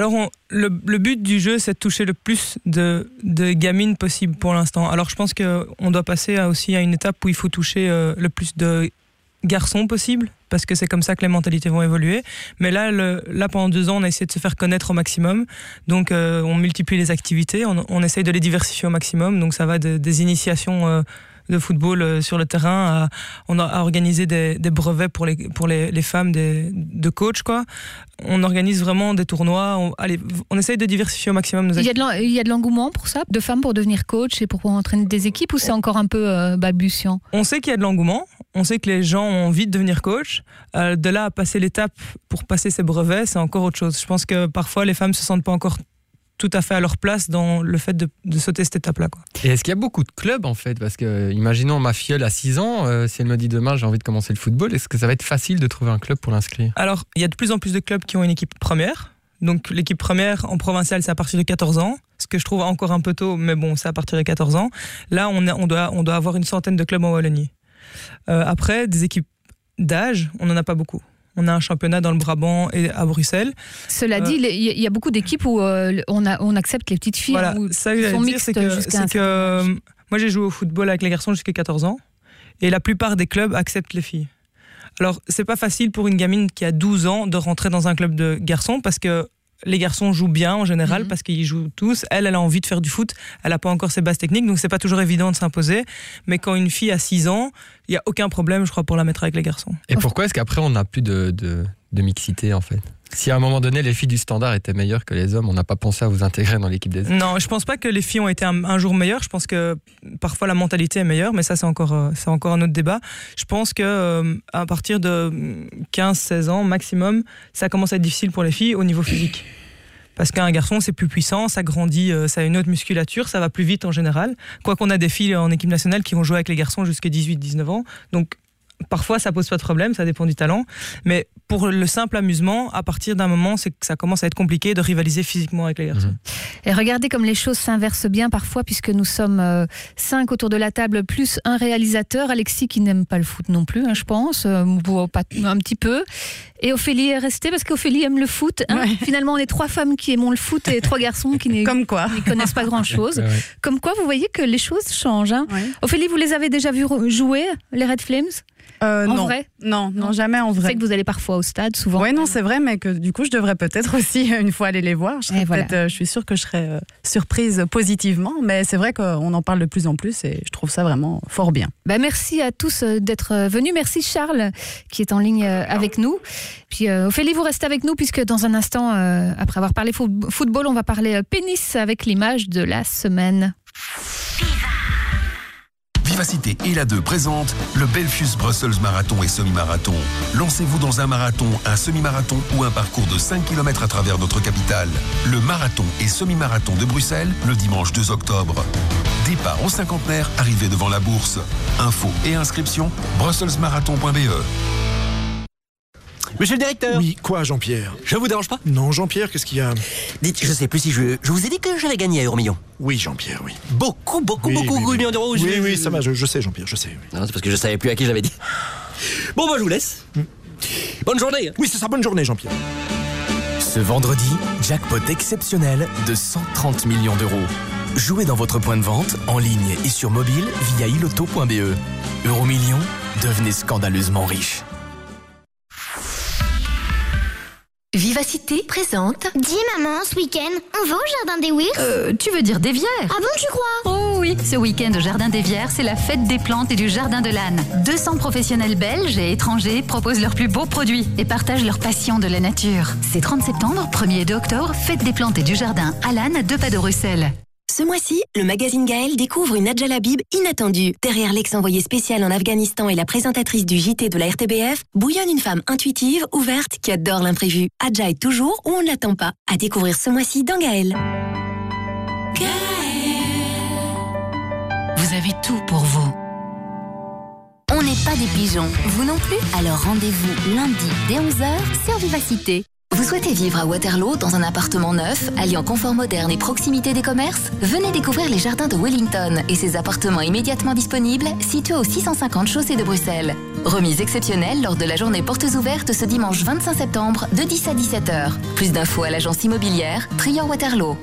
Le but du jeu, c'est de toucher le plus de gamines possible pour l'instant. Alors je pense qu'on doit passer aussi à une étape où il faut toucher le plus de garçons possible, parce que c'est comme ça que les mentalités vont évoluer. Mais là pendant 2 ans, on a essayé de se faire connaître au maximum. Donc, on multiplie les activités, on essaye de les diversifier au maximum. Donc, ça va des initiations de football sur le terrain. On a organisé des brevets pour les femmes de coach, quoi. On organise vraiment des tournois. On essaye de diversifier au maximum nos activités. Il y a de l'engouement pour ça, de femmes pour devenir coach et pour entraîner des équipes, ou c'est encore un peu balbutiant ? On sait qu'il y a de l'engouement. On sait que les gens ont envie de devenir coach. De là à passer l'étape pour passer ces brevets, c'est encore autre chose. Je pense que parfois, les femmes ne se sentent pas encore tout à fait à leur place dans le fait de sauter cette étape-là, quoi. Et est-ce qu'il y a beaucoup de clubs, en fait ? Parce que, imaginons ma filleule à 6 ans, si elle me dit demain j'ai envie de commencer le football, est-ce que ça va être facile de trouver un club pour l'inscrire ? Alors, il y a de plus en plus de clubs qui ont une équipe première. Donc, l'équipe première en provincial, c'est à partir de 14 ans. Ce que je trouve encore un peu tôt, mais bon, c'est à partir de 14 ans. Là, on doit avoir une centaine de clubs en Wallonie. Après, des équipes d'âge, on n'en a pas beaucoup. On a un championnat dans le Brabant et à Bruxelles. Cela dit, il y a beaucoup d'équipes où on accepte les petites filles. Voilà, ça que j'allais dire, c'est que moi j'ai joué au football avec les garçons jusqu'à 14 ans et la plupart des clubs acceptent les filles. Alors, c'est pas facile pour une gamine qui a 12 ans de rentrer dans un club de garçons parce que les garçons jouent bien en général parce qu'ils jouent tous. Elle a envie de faire du foot. Elle n'a pas encore ses bases techniques, donc c'est pas toujours évident de s'imposer. Mais quand une fille a 6 ans, il n'y a aucun problème, je crois, pour la mettre avec les garçons. Et pourquoi est-ce qu'après on n'a plus de mixité, en fait ? Si à un moment donné les filles du Standard étaient meilleures que les hommes, on n'a pas pensé à vous intégrer dans l'équipe des hommes ? Non, je pense pas que les filles ont été un jour meilleures. Je pense que parfois la mentalité est meilleure, mais ça c'est encore un autre débat. Je pense que à partir de 15-16 ans maximum, ça commence à être difficile pour les filles au niveau physique. Parce qu'un garçon, c'est plus puissant, ça grandit, ça a une autre musculature, ça va plus vite en général. Quoi qu'on a des filles en équipe nationale qui vont jouer avec les garçons jusqu'à 18-19 ans. Donc, parfois ça pose pas de problème, ça dépend du talent, mais pour le simple amusement, à partir d'un moment, c'est que ça commence à être compliqué de rivaliser physiquement avec les garçons. Et regardez comme les choses s'inversent bien parfois, puisque nous sommes 5 autour de la table, plus un réalisateur, Alexis qui n'aime pas le foot non plus, je pense, un petit peu. Et Ophélie est restée parce qu'Ophélie aime le foot. Finalement, on est 3 femmes qui aimons le foot et 3 garçons qui n'y connaissent pas grand-chose. Comme quoi, vous voyez que les choses changent. Ophélie, vous les avez déjà vus jouer, les Red Flames ? Non. Vrai ? Non, jamais en vrai. C'est que vous allez parfois au stade, souvent. Oui, non, c'est vrai, mais que du coup, je devrais peut-être aussi une fois aller les voir. Je suis sûre que je serai surprise positivement, mais c'est vrai qu'on en parle de plus en plus et je trouve ça vraiment fort bien. Merci à tous d'être venus. Merci Charles qui est en ligne avec nous. Puis Ophélie, vous restez avec nous puisque dans un instant, après avoir parlé football, on va parler pénis avec l'image de la semaine. Vivacité et la 2 présente le Belfius Brussels Marathon et Semi-Marathon. Lancez-vous dans un marathon, un semi-marathon ou un parcours de 5 km à travers notre capitale. Le marathon et semi-marathon de Bruxelles, le dimanche 2 octobre. Départ au cinquantenaire, arrivée devant la bourse. Infos et inscriptions, brusselsmarathon.be. Monsieur le directeur. Oui, quoi Jean-Pierre? Je vous dérange pas? Non Jean-Pierre, qu'est-ce qu'il y a? Dites, je sais plus si je vous ai dit que j'avais gagné à Euromillion. Oui Jean-Pierre, oui. Beaucoup de millions d'euros. Oui, ça va, je sais Jean-Pierre, je sais. Oui. Non, c'est parce que je savais plus à qui j'avais dit. Bon, je vous laisse. Bonne journée. Oui, c'est ça, bonne journée Jean-Pierre. Ce vendredi, jackpot exceptionnel de 130 millions d'euros. Jouez dans votre point de vente, en ligne et sur mobile via iloto.be. Euromillion, devenez scandaleusement riche. Vivacité présente. Dis maman, ce week-end, on va au Jardin des Wyrfs? Tu veux dire des Vières? Ah bon, tu crois? Oh oui, ce week-end au Jardin des Vières, c'est la fête des plantes et du Jardin de l'Âne. 200 professionnels belges et étrangers proposent leurs plus beaux produits et partagent leur passion de la nature. C'est 30 septembre, 1er et 2 octobre, fête des plantes et du Jardin à l'Âne, 2 pas de Bruxelles. Ce mois-ci, le magazine Gaël découvre une Adja Labib inattendue. Derrière l'ex-envoyée spéciale en Afghanistan et la présentatrice du JT de la RTBF, bouillonne une femme intuitive, ouverte, qui adore l'imprévu. Adja est toujours où on ne l'attend pas. À découvrir ce mois-ci dans Gaël. Vous avez tout pour vous. On n'est pas des pigeons, vous non plus? Alors rendez-vous lundi dès 11h sur Vivacité. Vous souhaitez vivre à Waterloo dans un appartement neuf, alliant confort moderne et proximité des commerces? Venez découvrir les jardins de Wellington et ses appartements immédiatement disponibles, situés au 650 chaussée de Bruxelles. Remise exceptionnelle lors de la journée portes ouvertes ce dimanche 25 septembre de 10 à 17h. Plus d'infos à l'agence immobilière Trior Waterloo.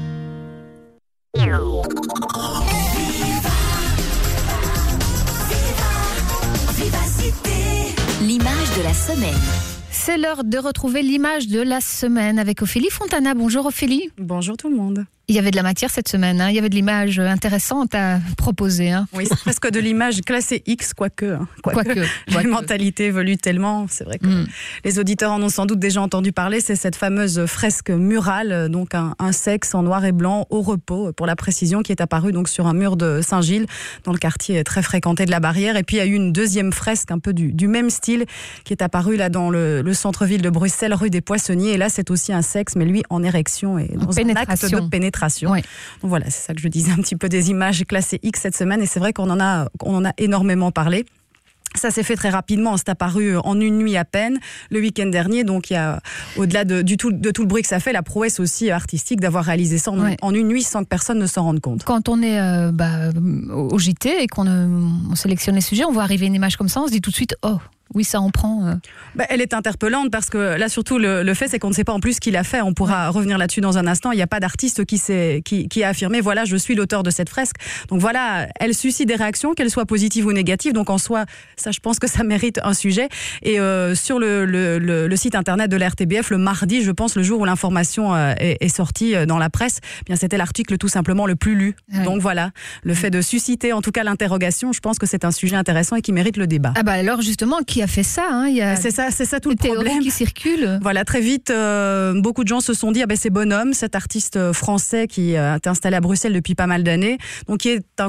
L'image de la semaine. C'est l'heure de retrouver l'image de la semaine avec Ophélie Fontana. Bonjour Ophélie. Bonjour tout le monde. Il y avait de la matière cette semaine, il y avait de l'image intéressante à proposer. Oui, c'est presque de l'image classée X, quoique. La mentalité évolue tellement, c'est vrai que les auditeurs en ont sans doute déjà entendu parler, c'est cette fameuse fresque murale, donc un sexe en noir et blanc au repos, pour la précision, qui est apparue donc sur un mur de Saint-Gilles, dans le quartier très fréquenté de la Barrière. Et puis il y a eu une deuxième fresque un peu du même style, qui est apparue là dans le centre-ville de Bruxelles, rue des Poissonniers. Et là, c'est aussi un sexe, mais lui en érection et dans un acte de pénétration. Oui. Donc voilà, c'est ça que je disais un petit peu des images classées X cette semaine, et c'est vrai qu'on en a énormément parlé. Ça s'est fait très rapidement, c'est apparu en une nuit à peine, le week-end dernier, donc il y a, au-delà de tout le bruit que ça fait, la prouesse aussi artistique d'avoir réalisé ça en une nuit sans que personne ne s'en rende compte. Quand on est au JT et qu'on sélectionne les sujets, on voit arriver une image comme ça, on se dit tout de suite « Oh !» Oui, ça en prend. Elle est interpellante parce que là, surtout, le fait, c'est qu'on ne sait pas en plus qui l'a fait. On pourra revenir là-dessus dans un instant. Il n'y a pas d'artiste qui a affirmé, voilà, je suis l'auteur de cette fresque. Donc voilà, elle suscite des réactions, qu'elles soient positives ou négatives. Donc en soi, ça, je pense que ça mérite un sujet. Et sur le site internet de la RTBF, le mardi, je pense, le jour où l'information est sortie dans la presse, bien c'était l'article tout simplement le plus lu. Oui. Donc voilà, le fait de susciter en tout cas l'interrogation, je pense que c'est un sujet intéressant et qui mérite le débat. Ah bah alors justement, qui a fait ça, il y a c'est ça tout le problème qui circule. Voilà, très vite, beaucoup de gens se sont dit c'est Bonhomme, cet artiste français qui est installé à Bruxelles depuis pas mal d'années, donc qui est un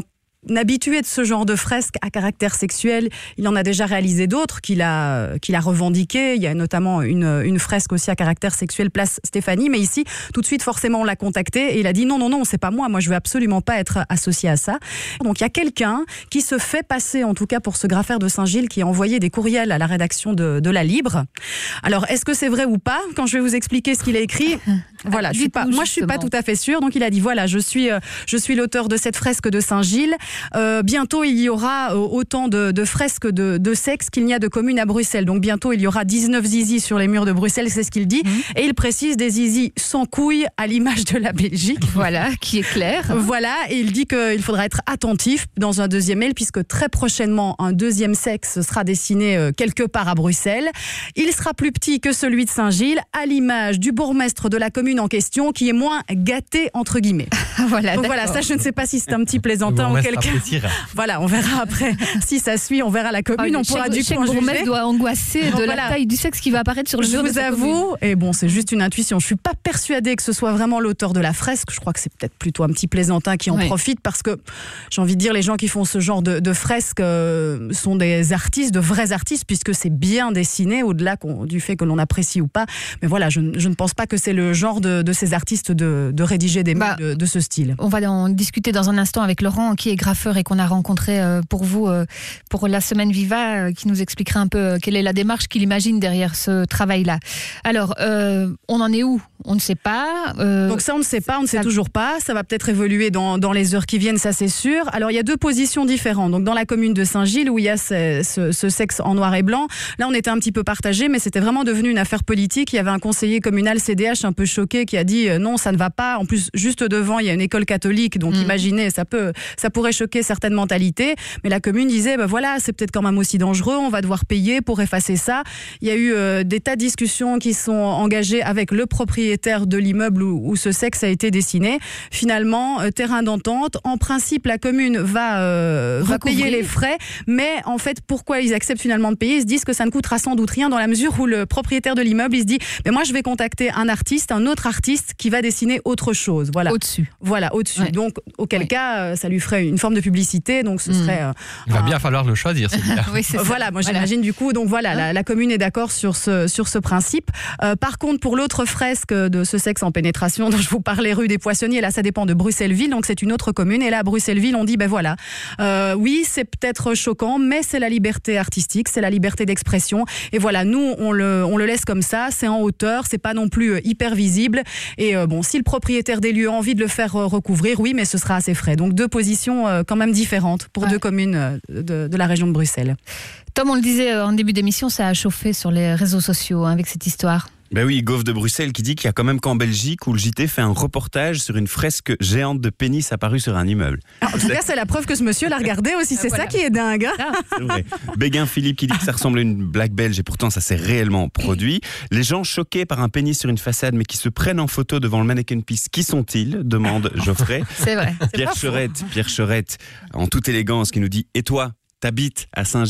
habitué de ce genre de fresques à caractère sexuel. Il en a déjà réalisé d'autres qu'il a revendiquées. Il y a notamment une fresque aussi à caractère sexuel place Stéphanie. Mais ici, tout de suite, forcément, on l'a contacté et il a dit non, c'est pas moi. Moi, je veux absolument pas être associé à ça. Donc, il y a quelqu'un qui se fait passer, en tout cas pour ce graffeur de Saint-Gilles, qui a envoyé des courriels à la rédaction de La Libre. Alors, est-ce que c'est vrai ou pas? Quand je vais vous expliquer ce qu'il a écrit, voilà, je suis pas tout à fait sûre. Donc, il a dit voilà, je suis l'auteur de cette fresque de Saint-Gilles. Bientôt, il y aura autant de fresques de sexe qu'il n'y a de communes à Bruxelles. Donc, bientôt, il y aura 19 zizis sur les murs de Bruxelles, c'est ce qu'il dit. Et il précise des zizis sans couilles à l'image de la Belgique. Voilà, qui est clair. Voilà, et il dit qu'il faudra être attentif dans un deuxième mail, puisque très prochainement, un deuxième sexe sera dessiné quelque part à Bruxelles. Il sera plus petit que celui de Saint-Gilles, à l'image du bourgmestre de la commune en question, qui est moins gâté, entre guillemets. Voilà, donc voilà, ça, je ne sais pas si c'est un petit plaisantin ou quelqu'un. Voilà, on verra après si ça suit, on verra la commune, on pourra du coup en juger. Doit angoisser de la taille du sexe qui va apparaître sur le mur de sa commune. Je vous avoue, et bon, c'est juste une intuition, je suis pas persuadée que ce soit vraiment l'auteur de la fresque, je crois que c'est peut-être plutôt un petit plaisantin qui en profite, parce que j'ai envie de dire, les gens qui font ce genre de fresques sont des artistes, de vrais artistes, puisque c'est bien dessiné, au-delà du fait que l'on apprécie ou pas. Mais voilà, je ne pense pas que c'est le genre de ces artistes de rédiger des mails de ce style. On va en discuter dans un instant avec Laurent, qui est graffeur et qu'on a rencontré pour vous, pour la semaine Viva, qui nous expliquera un peu quelle est la démarche qu'il imagine derrière ce travail-là. Alors, on en est où? On ne sait pas. Donc ça, on ne sait pas, on ne sait toujours pas. Ça va peut-être évoluer dans les heures qui viennent, ça c'est sûr. Alors, il y a deux positions différentes. Donc, dans la commune de Saint-Gilles, où il y a ce sexe en noir et blanc, là, on était un petit peu partagé, mais c'était vraiment devenu une affaire politique. Il y avait un conseiller communal CDH un peu choqué qui a dit non, ça ne va pas. En plus, juste devant, il y a une école catholique, donc imaginez, ça pourrait choquer certaines mentalités. Mais la commune disait, voilà, c'est peut-être quand même aussi dangereux, on va devoir payer pour effacer ça. Il y a eu des tas de discussions qui sont engagées avec le propriétaire de l'immeuble où ce sexe a été dessiné. Finalement, terrain d'entente. En principe, la commune va payer les frais, mais en fait, pourquoi ils acceptent finalement de payer? Ils se disent que ça ne coûtera sans doute rien, dans la mesure où le propriétaire de l'immeuble, il se dit, mais moi, je vais contacter un autre artiste qui va dessiner autre chose. Voilà. Au-dessus. Voilà, au-dessus. Ouais. Donc, auquel cas, ça lui ferait une forme de publicité. Donc, ce serait. Il va bien falloir le choisir, celui-là. Oui, c'est ça. Voilà, moi, j'imagine du coup. Donc, voilà, la commune est d'accord sur ce principe. Par contre, pour l'autre fresque de ce sexe en pénétration dont je vous parlais, rue des Poissonniers, là, ça dépend de Bruxelles-Ville. Donc, c'est une autre commune. Et là, à Bruxelles-Ville, on dit, voilà. Oui, c'est peut-être choquant, mais c'est la liberté artistique, c'est la liberté d'expression. Et voilà, nous, on le laisse comme ça. C'est en hauteur, c'est pas non plus hyper visible. Et si le propriétaire des lieux a envie de le faire recouvrir, oui, mais ce sera à ses frais. Donc, deux positions quand même différentes pour deux communes de la région de Bruxelles. Tom, on le disait en début d'émission, ça a chauffé sur les réseaux sociaux avec cette histoire. Ben oui, Gauve de Bruxelles qui dit qu'il y a quand même qu'en Belgique où le JT fait un reportage sur une fresque géante de pénis apparue sur un immeuble. En tout cas, c'est la preuve que ce monsieur l'a regardé aussi. C'est ça qui est dingue. C'est vrai. Béguin Philippe qui dit que ça ressemble à une blague belge et pourtant ça s'est réellement produit. Les gens choqués par un pénis sur une façade mais qui se prennent en photo devant le mannequin piece, qui sont-ils? Demande Geoffrey. C'est vrai. Pierre Cherette, en toute élégance, qui nous dit « Et toi, t'habites à Saint-Gilles ?»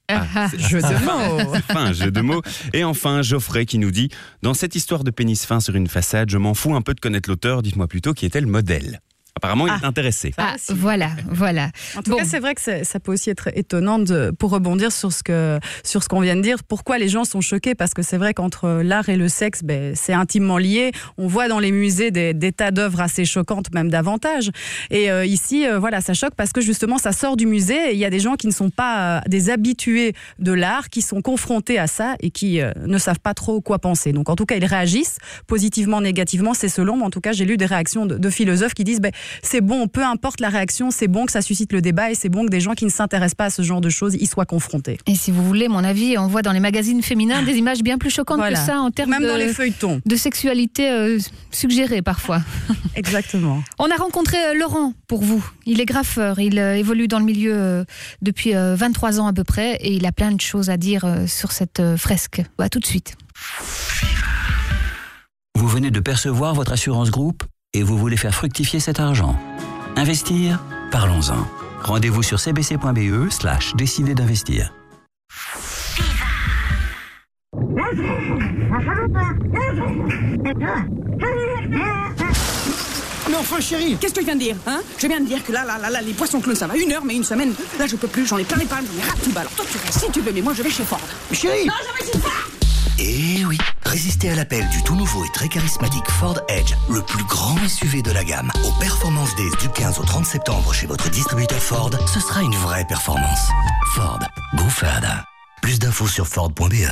Jeu de mots. C'est fin, jeu de mots. Et enfin, Geoffrey qui nous dit « Dans cette histoire de pénis fin sur une façade, je m'en fous un peu de connaître l'auteur, dites-moi plutôt qui était le modèle. » Apparemment, il est intéressé. Voilà. En tout cas, c'est vrai que ça peut aussi être étonnant pour rebondir sur ce qu'on vient de dire. Pourquoi les gens sont choqués? Parce que c'est vrai qu'entre l'art et le sexe, c'est intimement lié. On voit dans les musées des tas d'œuvres assez choquantes, même davantage. Et ici, ça choque parce que justement, ça sort du musée et il y a des gens qui ne sont pas des habitués de l'art, qui sont confrontés à ça et qui ne savent pas trop quoi penser. Donc, en tout cas, ils réagissent positivement, négativement, c'est selon. Mais en tout cas, j'ai lu des réactions de philosophes qui disent c'est bon, peu importe la réaction, c'est bon que ça suscite le débat et c'est bon que des gens qui ne s'intéressent pas à ce genre de choses y soient confrontés. Et si vous voulez mon avis, on voit dans les magazines féminins des images bien plus choquantes que ça en termes dans les feuilletons. De sexualité suggérée parfois. Exactement. On a rencontré Laurent pour vous. Il est graffeur, il évolue dans le milieu depuis 23 ans à peu près et il a plein de choses à dire sur cette fresque. À tout de suite. Vous venez de percevoir votre assurance groupe et vous voulez faire fructifier cet argent. Investir? Parlons-en. Rendez-vous sur cbc.be/décider d'investir. Mais enfin, chérie. Qu'est-ce que je viens de dire, hein? Je viens de dire que là, les poissons clowns, ça va 1 heure, mais une semaine, là, je peux plus. J'en ai plein les palmes, j'en ai ras tout bas. Alors toi, tu restes si tu veux, mais moi, je vais chez Ford. Mais chérie. Non, je vais chez Ford. Et oui, résistez à l'appel du tout nouveau et très charismatique Ford Edge, le plus grand SUV de la gamme. Aux Performance Days du 15 au 30 septembre chez votre distributeur Ford, ce sera une vraie performance. Ford, go further. Plus d'infos sur Ford.be.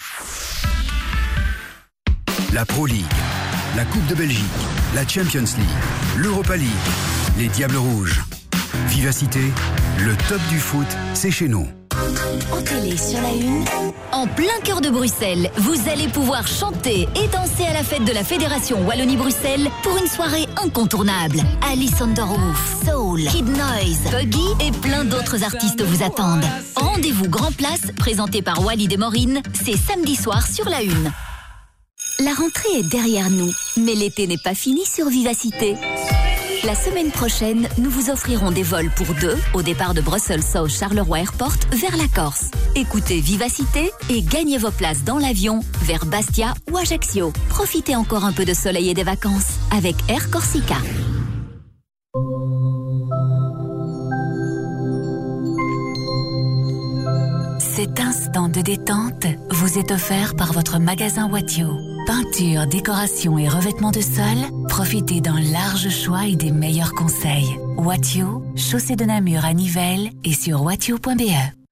La Pro League, la Coupe de Belgique, la Champions League, l'Europa League, les Diables Rouges. Vivacité, le top du foot, c'est chez nous. En télé sur la une, en plein cœur de Bruxelles, vous allez pouvoir chanter et danser à la fête de la Fédération Wallonie-Bruxelles pour une soirée incontournable. Alice Underwolf, Soul, Kid Noise, Buggy et plein d'autres artistes vous attendent. Rendez-vous Grand Place, présenté par Walid et Maureen, c'est samedi soir sur la une. La rentrée est derrière nous, mais l'été n'est pas fini sur Vivacité. La semaine prochaine, nous vous offrirons des vols pour 2 au départ de Brussels South Charleroi Airport vers la Corse. Écoutez Vivacité et gagnez vos places dans l'avion vers Bastia ou Ajaccio. Profitez encore un peu de soleil et des vacances avec Air Corsica. Cet instant de détente vous est offert par votre magasin Watio. Peinture, décoration et revêtement de sol, profitez d'un large choix et des meilleurs conseils. Watio, chaussée de Namur à Nivelles et sur watio.be.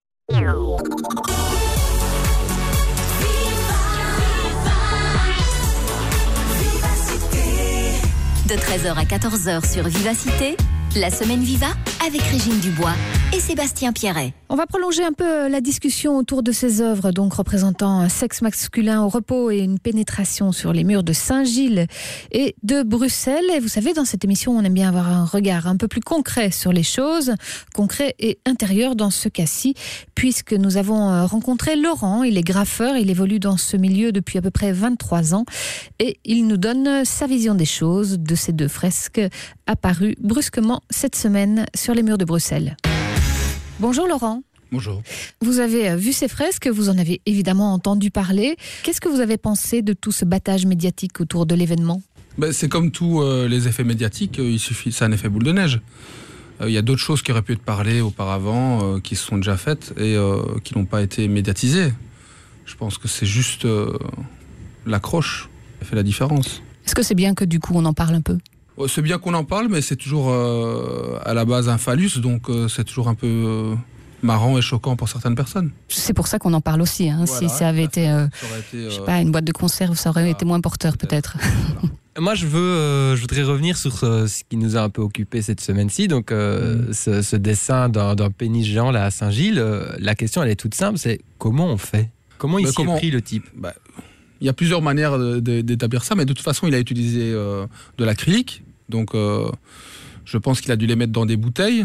De 13h à 14h sur Vivacité, la semaine Viva avec Régine Dubois et Sébastien Pierret. On va prolonger un peu la discussion autour de ces œuvres, donc représentant un sexe masculin au repos et une pénétration sur les murs de Saint-Gilles et de Bruxelles. Et vous savez, dans cette émission, on aime bien avoir un regard un peu plus concret sur les choses, concret et intérieur dans ce cas-ci, puisque nous avons rencontré Laurent. Il est graffeur, il évolue dans ce milieu depuis à peu près 23 ans et il nous donne sa vision des choses, de ces 2 fresques apparues brusquement cette semaine sur les murs de Bruxelles. Bonjour Laurent. Bonjour. Vous avez vu ces fresques, vous en avez évidemment entendu parler. Qu'est-ce que vous avez pensé de tout ce battage médiatique autour de l'événement ? C'est comme tous les effets médiatiques, c'est un effet boule de neige. Il y a d'autres choses qui auraient pu être parlées auparavant, qui se sont déjà faites et qui n'ont pas été médiatisées. Je pense que c'est juste l'accroche qui fait la différence. Est-ce que c'est bien que du coup on en parle un peu ? C'est bien qu'on en parle, mais c'est toujours à la base un phallus, donc c'est toujours un peu marrant et choquant pour certaines personnes. C'est pour ça qu'on en parle aussi. Voilà, si ça avait été, je sais pas, une boîte de conserve, ça aurait été moins porteur peut-être. Moi, je voudrais revenir sur ce qui nous a un peu occupé cette semaine-ci. Donc, ce dessin d'un pénis géant là à Saint-Gilles. La question, elle est toute simple, c'est comment on fait ? Comment il s'y est pris le type ? Il y a plusieurs manières d'établir ça, mais de toute façon, il a utilisé de l'acrylique. Donc, je pense qu'il a dû les mettre dans des bouteilles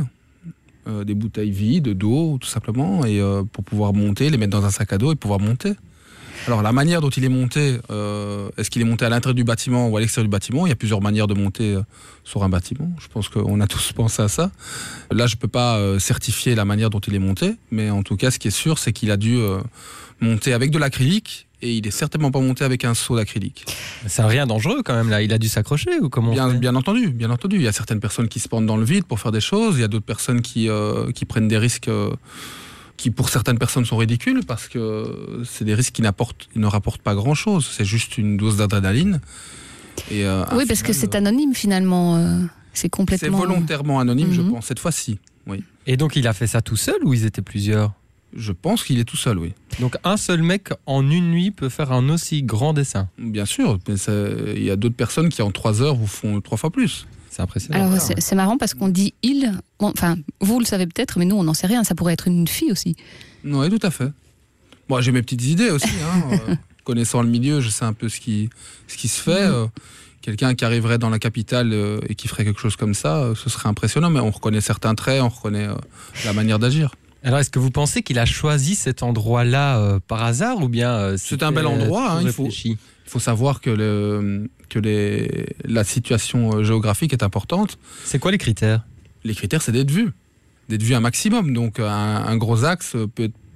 vides, d'eau, tout simplement, et pour pouvoir monter, les mettre dans un sac à dos et pouvoir monter. Alors, la manière dont il est monté, est-ce qu'il est monté à l'intérieur du bâtiment ou à l'extérieur du bâtiment ? Il y a plusieurs manières de monter sur un bâtiment. Je pense qu'on a tous pensé à ça. Là, je ne peux pas certifier la manière dont il est monté, mais en tout cas, ce qui est sûr, c'est qu'il a dû monter avec de l'acrylique. Et il est certainement pas monté avec un seau d'acrylique. C'est rien dangereux quand même là. Il a dû s'accrocher ou comment ? Bien entendu. Il y a certaines personnes qui se pendent dans le vide pour faire des choses. Il y a d'autres personnes qui prennent des risques qui pour certaines personnes sont ridicules parce que c'est des risques qui ne rapportent pas grand-chose. C'est juste une dose d'adrénaline. Et oui, parce que c'est anonyme finalement. C'est complètement. C'est volontairement anonyme, je pense cette fois-ci. Oui. Et donc il a fait ça tout seul ou ils étaient plusieurs ? Je pense qu'il est tout seul, oui. Donc un seul mec en une nuit peut faire un aussi grand dessin ? Bien sûr, mais il y a d'autres personnes qui en 3 heures vous font 3 fois plus. C'est impressionnant. Alors c'est marrant parce qu'on dit il, enfin vous le savez peut-être, mais nous on n'en sait rien, ça pourrait être une fille aussi. Oui, tout à fait. Moi j'ai mes petites idées aussi, connaissant le milieu, je sais un peu ce qui se fait. Quelqu'un qui arriverait dans la capitale et qui ferait quelque chose comme ça, ce serait impressionnant, mais on reconnaît certains traits, on reconnaît la manière d'agir. Alors, est-ce que vous pensez qu'il a choisi cet endroit-là par hasard ou bien c'est un bel endroit. Il faut savoir que la situation géographique est importante. C'est quoi les critères ? Les critères, c'est d'être vu un maximum. Donc, un gros axe peut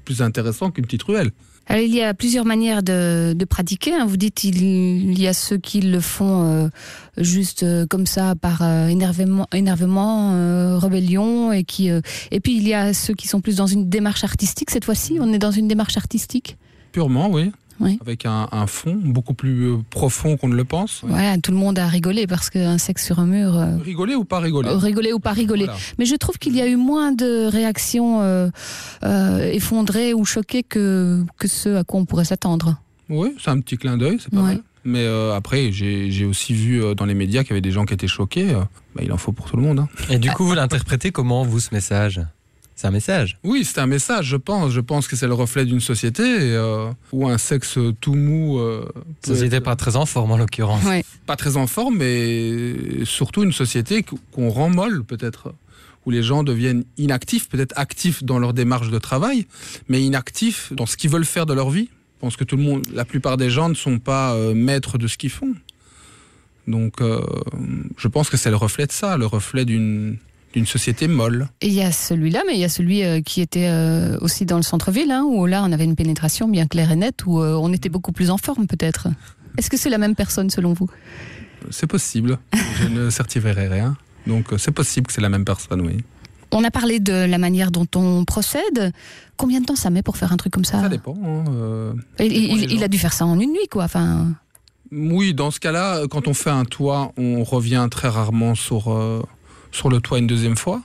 plus intéressant qu'une petite ruelle. Alors, il y a plusieurs manières de pratiquer. Vous dites il y a ceux qui le font juste comme ça par énervement, rébellion, et puis il y a ceux qui sont plus dans une démarche artistique. Cette fois-ci, on est dans une démarche artistique. Purement, oui. Avec un fond beaucoup plus profond qu'on ne le pense. Ouais, tout le monde a rigolé parce qu'un sexe sur un mur... Rigoler ou pas rigoler Rigoler ou pas rigoler. Voilà. Mais je trouve qu'il y a eu moins de réactions effondrées ou choquées que ce à quoi on pourrait s'attendre. Oui, c'est un petit clin d'œil, c'est pas mal. Mais après, j'ai aussi vu dans les médias qu'il y avait des gens qui étaient choqués. Il en faut pour tout le monde. Et du coup, vous l'interprétez comment, vous, ce message ? C'est un message. Oui, c'est un message, je pense. Je pense que c'est le reflet d'une société où un sexe tout mou... société pas très en forme, en l'occurrence. Ouais. Pas très en forme, mais surtout une société qu'on rend molle, peut-être. Où les gens deviennent inactifs, peut-être actifs dans leur démarche de travail, mais inactifs dans ce qu'ils veulent faire de leur vie. Je pense que la plupart des gens ne sont pas maîtres de ce qu'ils font. Donc, je pense que c'est le reflet de ça, le reflet d'une société molle. Et il y a celui-là, mais il y a celui qui était aussi dans le centre-ville, où là on avait une pénétration bien claire et nette, où on était beaucoup plus en forme peut-être. Est-ce que c'est la même personne selon vous ? C'est possible, je ne certifierai rien. Donc c'est possible que c'est la même personne, oui. On a parlé de la manière dont on procède. Combien de temps ça met pour faire un truc comme ça ? Ça dépend. Il a dû faire ça en une nuit, quoi. Enfin... Oui, dans ce cas-là, quand on fait un toit, on revient très rarement sur le toit une deuxième fois,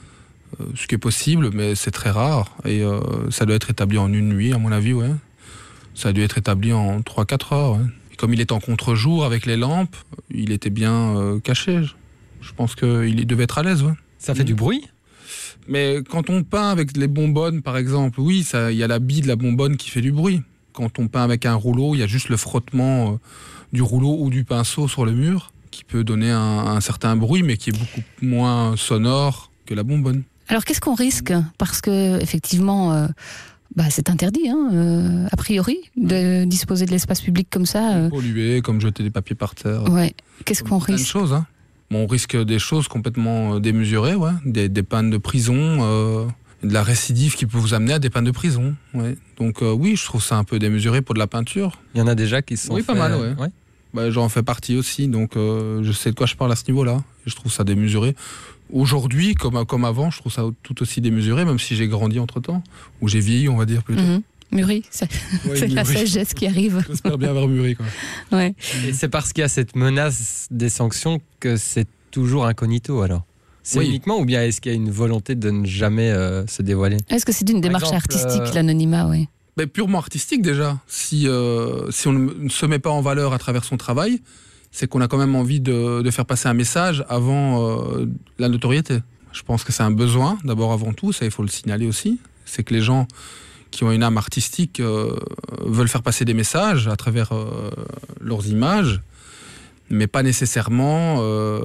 ce qui est possible, mais c'est très rare. Et ça doit être établi en une nuit, à mon avis, ouais. Ça a dû être établi en 3-4 heures. Ouais. Et comme il est en contre-jour avec les lampes, il était bien caché. Je pense qu'il devait être à l'aise. Ouais. Ça fait du bruit ? Mais quand on peint avec les bonbonnes, par exemple, oui, il y a la bille de la bonbonne qui fait du bruit. Quand on peint avec un rouleau, il y a juste le frottement du rouleau ou du pinceau sur le mur, qui peut donner un certain bruit, mais qui est beaucoup moins sonore que la bonbonne. Alors qu'est-ce qu'on risque ? Parce que effectivement, c'est interdit, a priori, de disposer de l'espace public comme ça. Polluer, comme jeter des papiers par terre. Ouais. Qu'est-ce qu'on risque ? Plein de choses. On risque des choses complètement démesurées, ouais. Des peines de prison, de la récidive qui peut vous amener à des peines de prison. Ouais. Donc oui, je trouve ça un peu démesuré pour de la peinture. Il y en a déjà qui sont pas mal, ouais. J'en fais partie aussi, donc je sais de quoi je parle à ce niveau-là. Je trouve ça démesuré. Aujourd'hui, comme avant, je trouve ça tout aussi démesuré, même si j'ai grandi entre-temps, ou j'ai vieilli, on va dire plutôt. Mûri, c'est la sagesse qui arrive. J'espère bien avoir mûri, quoi. Ouais. Et c'est parce qu'il y a cette menace des sanctions que c'est toujours incognito, alors ? C'est uniquement, ou bien est-ce qu'il y a une volonté de ne jamais se dévoiler ? Est-ce que c'est une démarche artistique, l'anonymat, oui ? Purement artistique déjà. Si on ne se met pas en valeur à travers son travail, c'est qu'on a quand même envie de faire passer un message avant la notoriété. Je pense que c'est un besoin, d'abord avant tout, ça il faut le signaler aussi. C'est que les gens qui ont une âme artistique veulent faire passer des messages à travers leurs images, mais pas nécessairement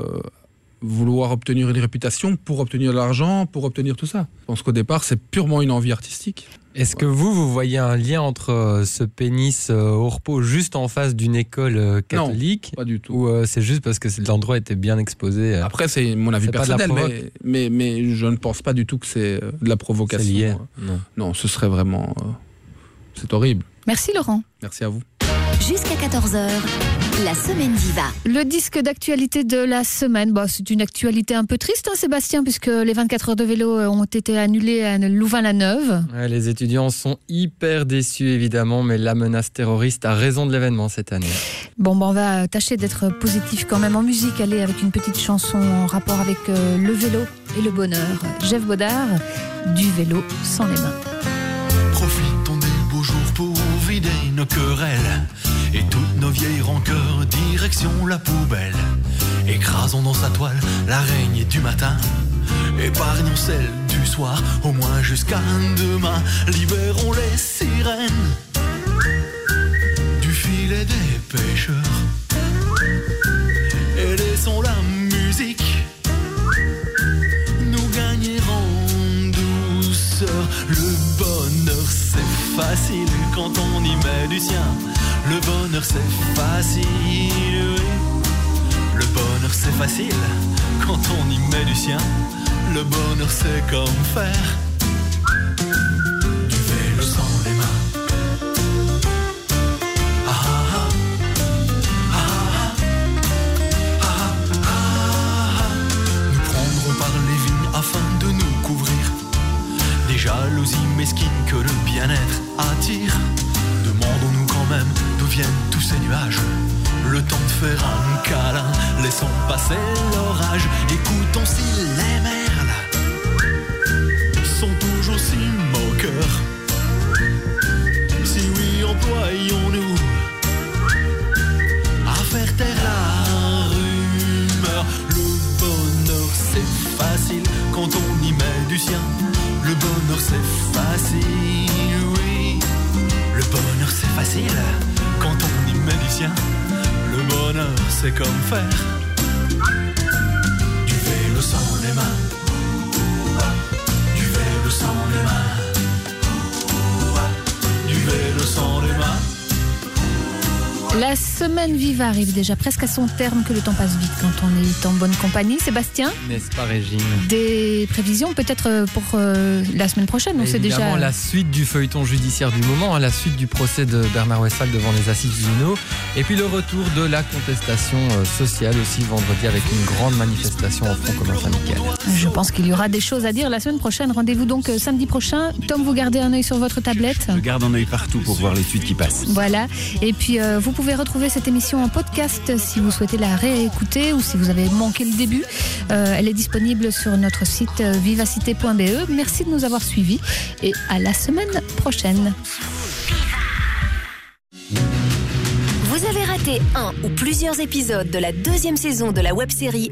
vouloir obtenir une réputation pour obtenir de l'argent, pour obtenir tout ça. Je pense qu'au départ, c'est purement une envie artistique. Est-ce que vous voyez un lien entre ce pénis au repos juste en face d'une école catholique ? Non, pas du tout. Ou c'est juste parce que l'endroit était bien exposé Après, c'est mon avis personnel, mais je ne pense pas du tout que c'est de la provocation. C'est lié. Non, ce serait vraiment... c'est horrible. Merci Laurent. Merci à vous. Jusqu'à 14h, la semaine diva. Le disque d'actualité de la semaine, c'est une actualité un peu triste, Sébastien, puisque les 24 heures de vélo ont été annulées à Louvain-la-Neuve. Ouais, les étudiants sont hyper déçus, évidemment, mais la menace terroriste a raison de l'événement cette année. On va tâcher d'être positif quand même en musique, aller avec une petite chanson en rapport avec le vélo et le bonheur. Jeff Bodard, du vélo sans les mains. Profitons des beaux jours pour vider nos querelles et toutes nos vieilles rancœurs, direction la poubelle. Écrasons dans sa toile l'araignée du matin, épargnons celle du soir, au moins jusqu'à demain. Libérons les sirènes du filet des pêcheurs et laissons la musique nous gagner en douceur. Le bonheur c'est facile quand on y met du sien. Le bonheur c'est facile, oui. Le bonheur c'est facile quand on y met du sien. Le bonheur c'est comme faire du vélo partir. Demandons-nous quand même d'où viennent tous ces nuages. Le temps de faire un câlin, laissons passer l'orage. Écoutons si les merles sont toujours si moqueurs. Si oui, employons-nous à faire taire la rumeur. Le bonheur c'est facile quand on y met du sien. Le bonheur c'est facile, oui. Le bonheur c'est facile quand on y met du sien. Le bonheur c'est comme faire du vélo sans les mains. Du vélo sans les mains. Du vélo sans les mains. La semaine vive arrive déjà presque à son terme, que le temps passe vite quand on est en bonne compagnie. Sébastien, n'est-ce pas Régine? Des prévisions peut-être pour la semaine prochaine, on sait déjà. Évidemment, la suite du feuilleton judiciaire du moment, la suite du procès de Bernard Westphal devant les assises du Hainaut, et puis le retour de la contestation sociale aussi vendredi avec une grande manifestation au Front commun syndical. Je pense qu'il y aura des choses à dire la semaine prochaine. Rendez-vous donc samedi prochain. Tom, vous gardez un œil sur votre tablette. Je garde un œil partout pour voir les tweets qui passent. Voilà, et puis vous pouvez retrouver cette émission en podcast si vous souhaitez la réécouter ou si vous avez manqué le début. Elle est disponible sur notre site vivacité.be. Merci de nous avoir suivis et à la semaine prochaine. Vous avez raté un ou plusieurs épisodes de la 2e saison de la web-série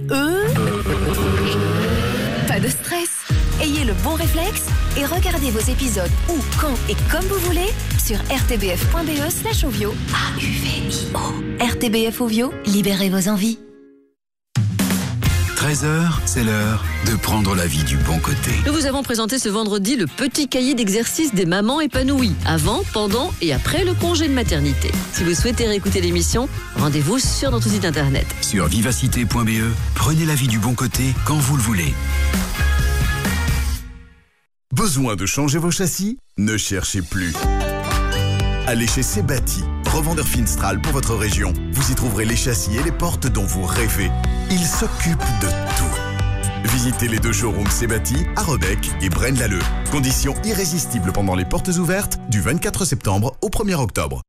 Pas de stress. Ayez le bon réflexe et regardez vos épisodes où, quand et comme vous voulez sur rtbf.be/ovio. AUVIO. RTBF Ovio, libérez vos envies. 13h, c'est l'heure de prendre la vie du bon côté. Nous vous avons présenté ce vendredi le petit cahier d'exercices des mamans épanouies, avant, pendant et après le congé de maternité. Si vous souhaitez réécouter l'émission, rendez-vous sur notre site internet. Sur vivacité.be, prenez la vie du bon côté quand vous le voulez. Besoin de changer vos châssis? Ne cherchez plus. Allez chez Sebati, revendeur Finstral pour votre région. Vous y trouverez les châssis et les portes dont vous rêvez. Ils s'occupent de tout. Visitez les 2 showrooms Sebati à Rebec et Braine-l'Alleud. Conditions irrésistibles pendant les portes ouvertes du 24 septembre au 1er octobre.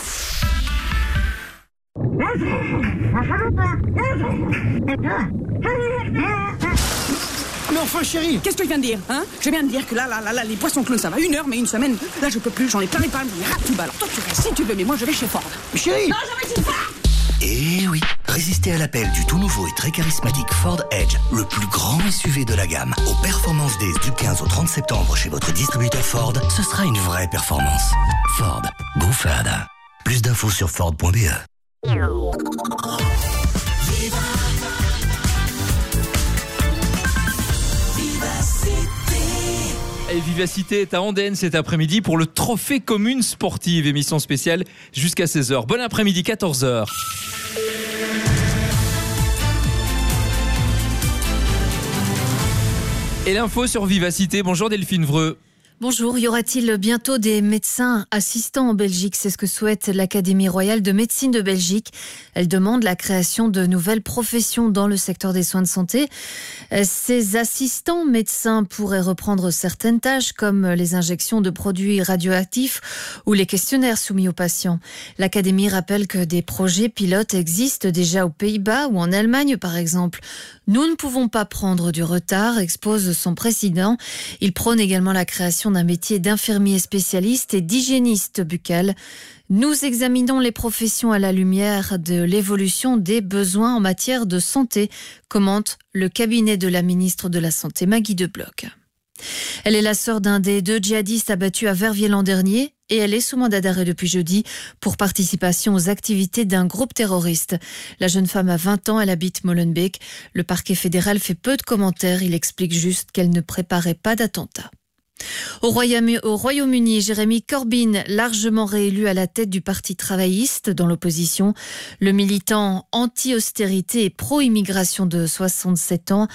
Mais enfin chérie, qu'est-ce que je viens de dire, hein? Je viens de dire que là, les poissons clowns ça va 1 heure, mais 1 semaine, là je peux plus, j'en ai plein les palmes, j'en ai ras tout bas. Alors toi tu restes si tu veux, mais moi je vais chez Ford. Mais chérie! Non, je vais chez Ford! Et oui, résistez à l'appel du tout nouveau et très charismatique Ford Edge, le plus grand SUV de la gamme. Aux Performance Days du 15 au 30 septembre chez votre distributeur Ford, ce sera une vraie performance. Ford, go further. Plus d'infos sur Ford.be. Et Vivacité est à Andenne cet après-midi pour le Trophée Commune Sportive, émission spéciale jusqu'à 16h. Bon après-midi, 14h. Et l'info sur Vivacité. Bonjour Delphine Vreux. Bonjour, y aura-t-il bientôt des médecins assistants en Belgique? C'est ce que souhaite l'Académie royale de médecine de Belgique. Elle demande la création de nouvelles professions dans le secteur des soins de santé. Ces assistants médecins pourraient reprendre certaines tâches comme les injections de produits radioactifs ou les questionnaires soumis aux patients. L'Académie rappelle que des projets pilotes existent déjà aux Pays-Bas ou en Allemagne par exemple. Nous ne pouvons pas prendre du retard, expose son président. Il prône également la création d'un métier d'infirmier spécialiste et d'hygiéniste buccal. Nous examinons les professions à la lumière de l'évolution des besoins en matière de santé, commente le cabinet de la ministre de la Santé, Maggie Debloc. Elle est la sœur d'un des 2 djihadistes abattus à Verviers l'an dernier et elle est sous mandat d'arrêt depuis jeudi pour participation aux activités d'un groupe terroriste. La jeune femme a 20 ans, elle habite Molenbeek. Le parquet fédéral fait peu de commentaires, il explique juste qu'elle ne préparait pas d'attentat. Au Royaume-Uni, Jeremy Corbyn, largement réélu à la tête du Parti travailliste dans l'opposition. Le militant anti-austérité et pro-immigration de 67 ans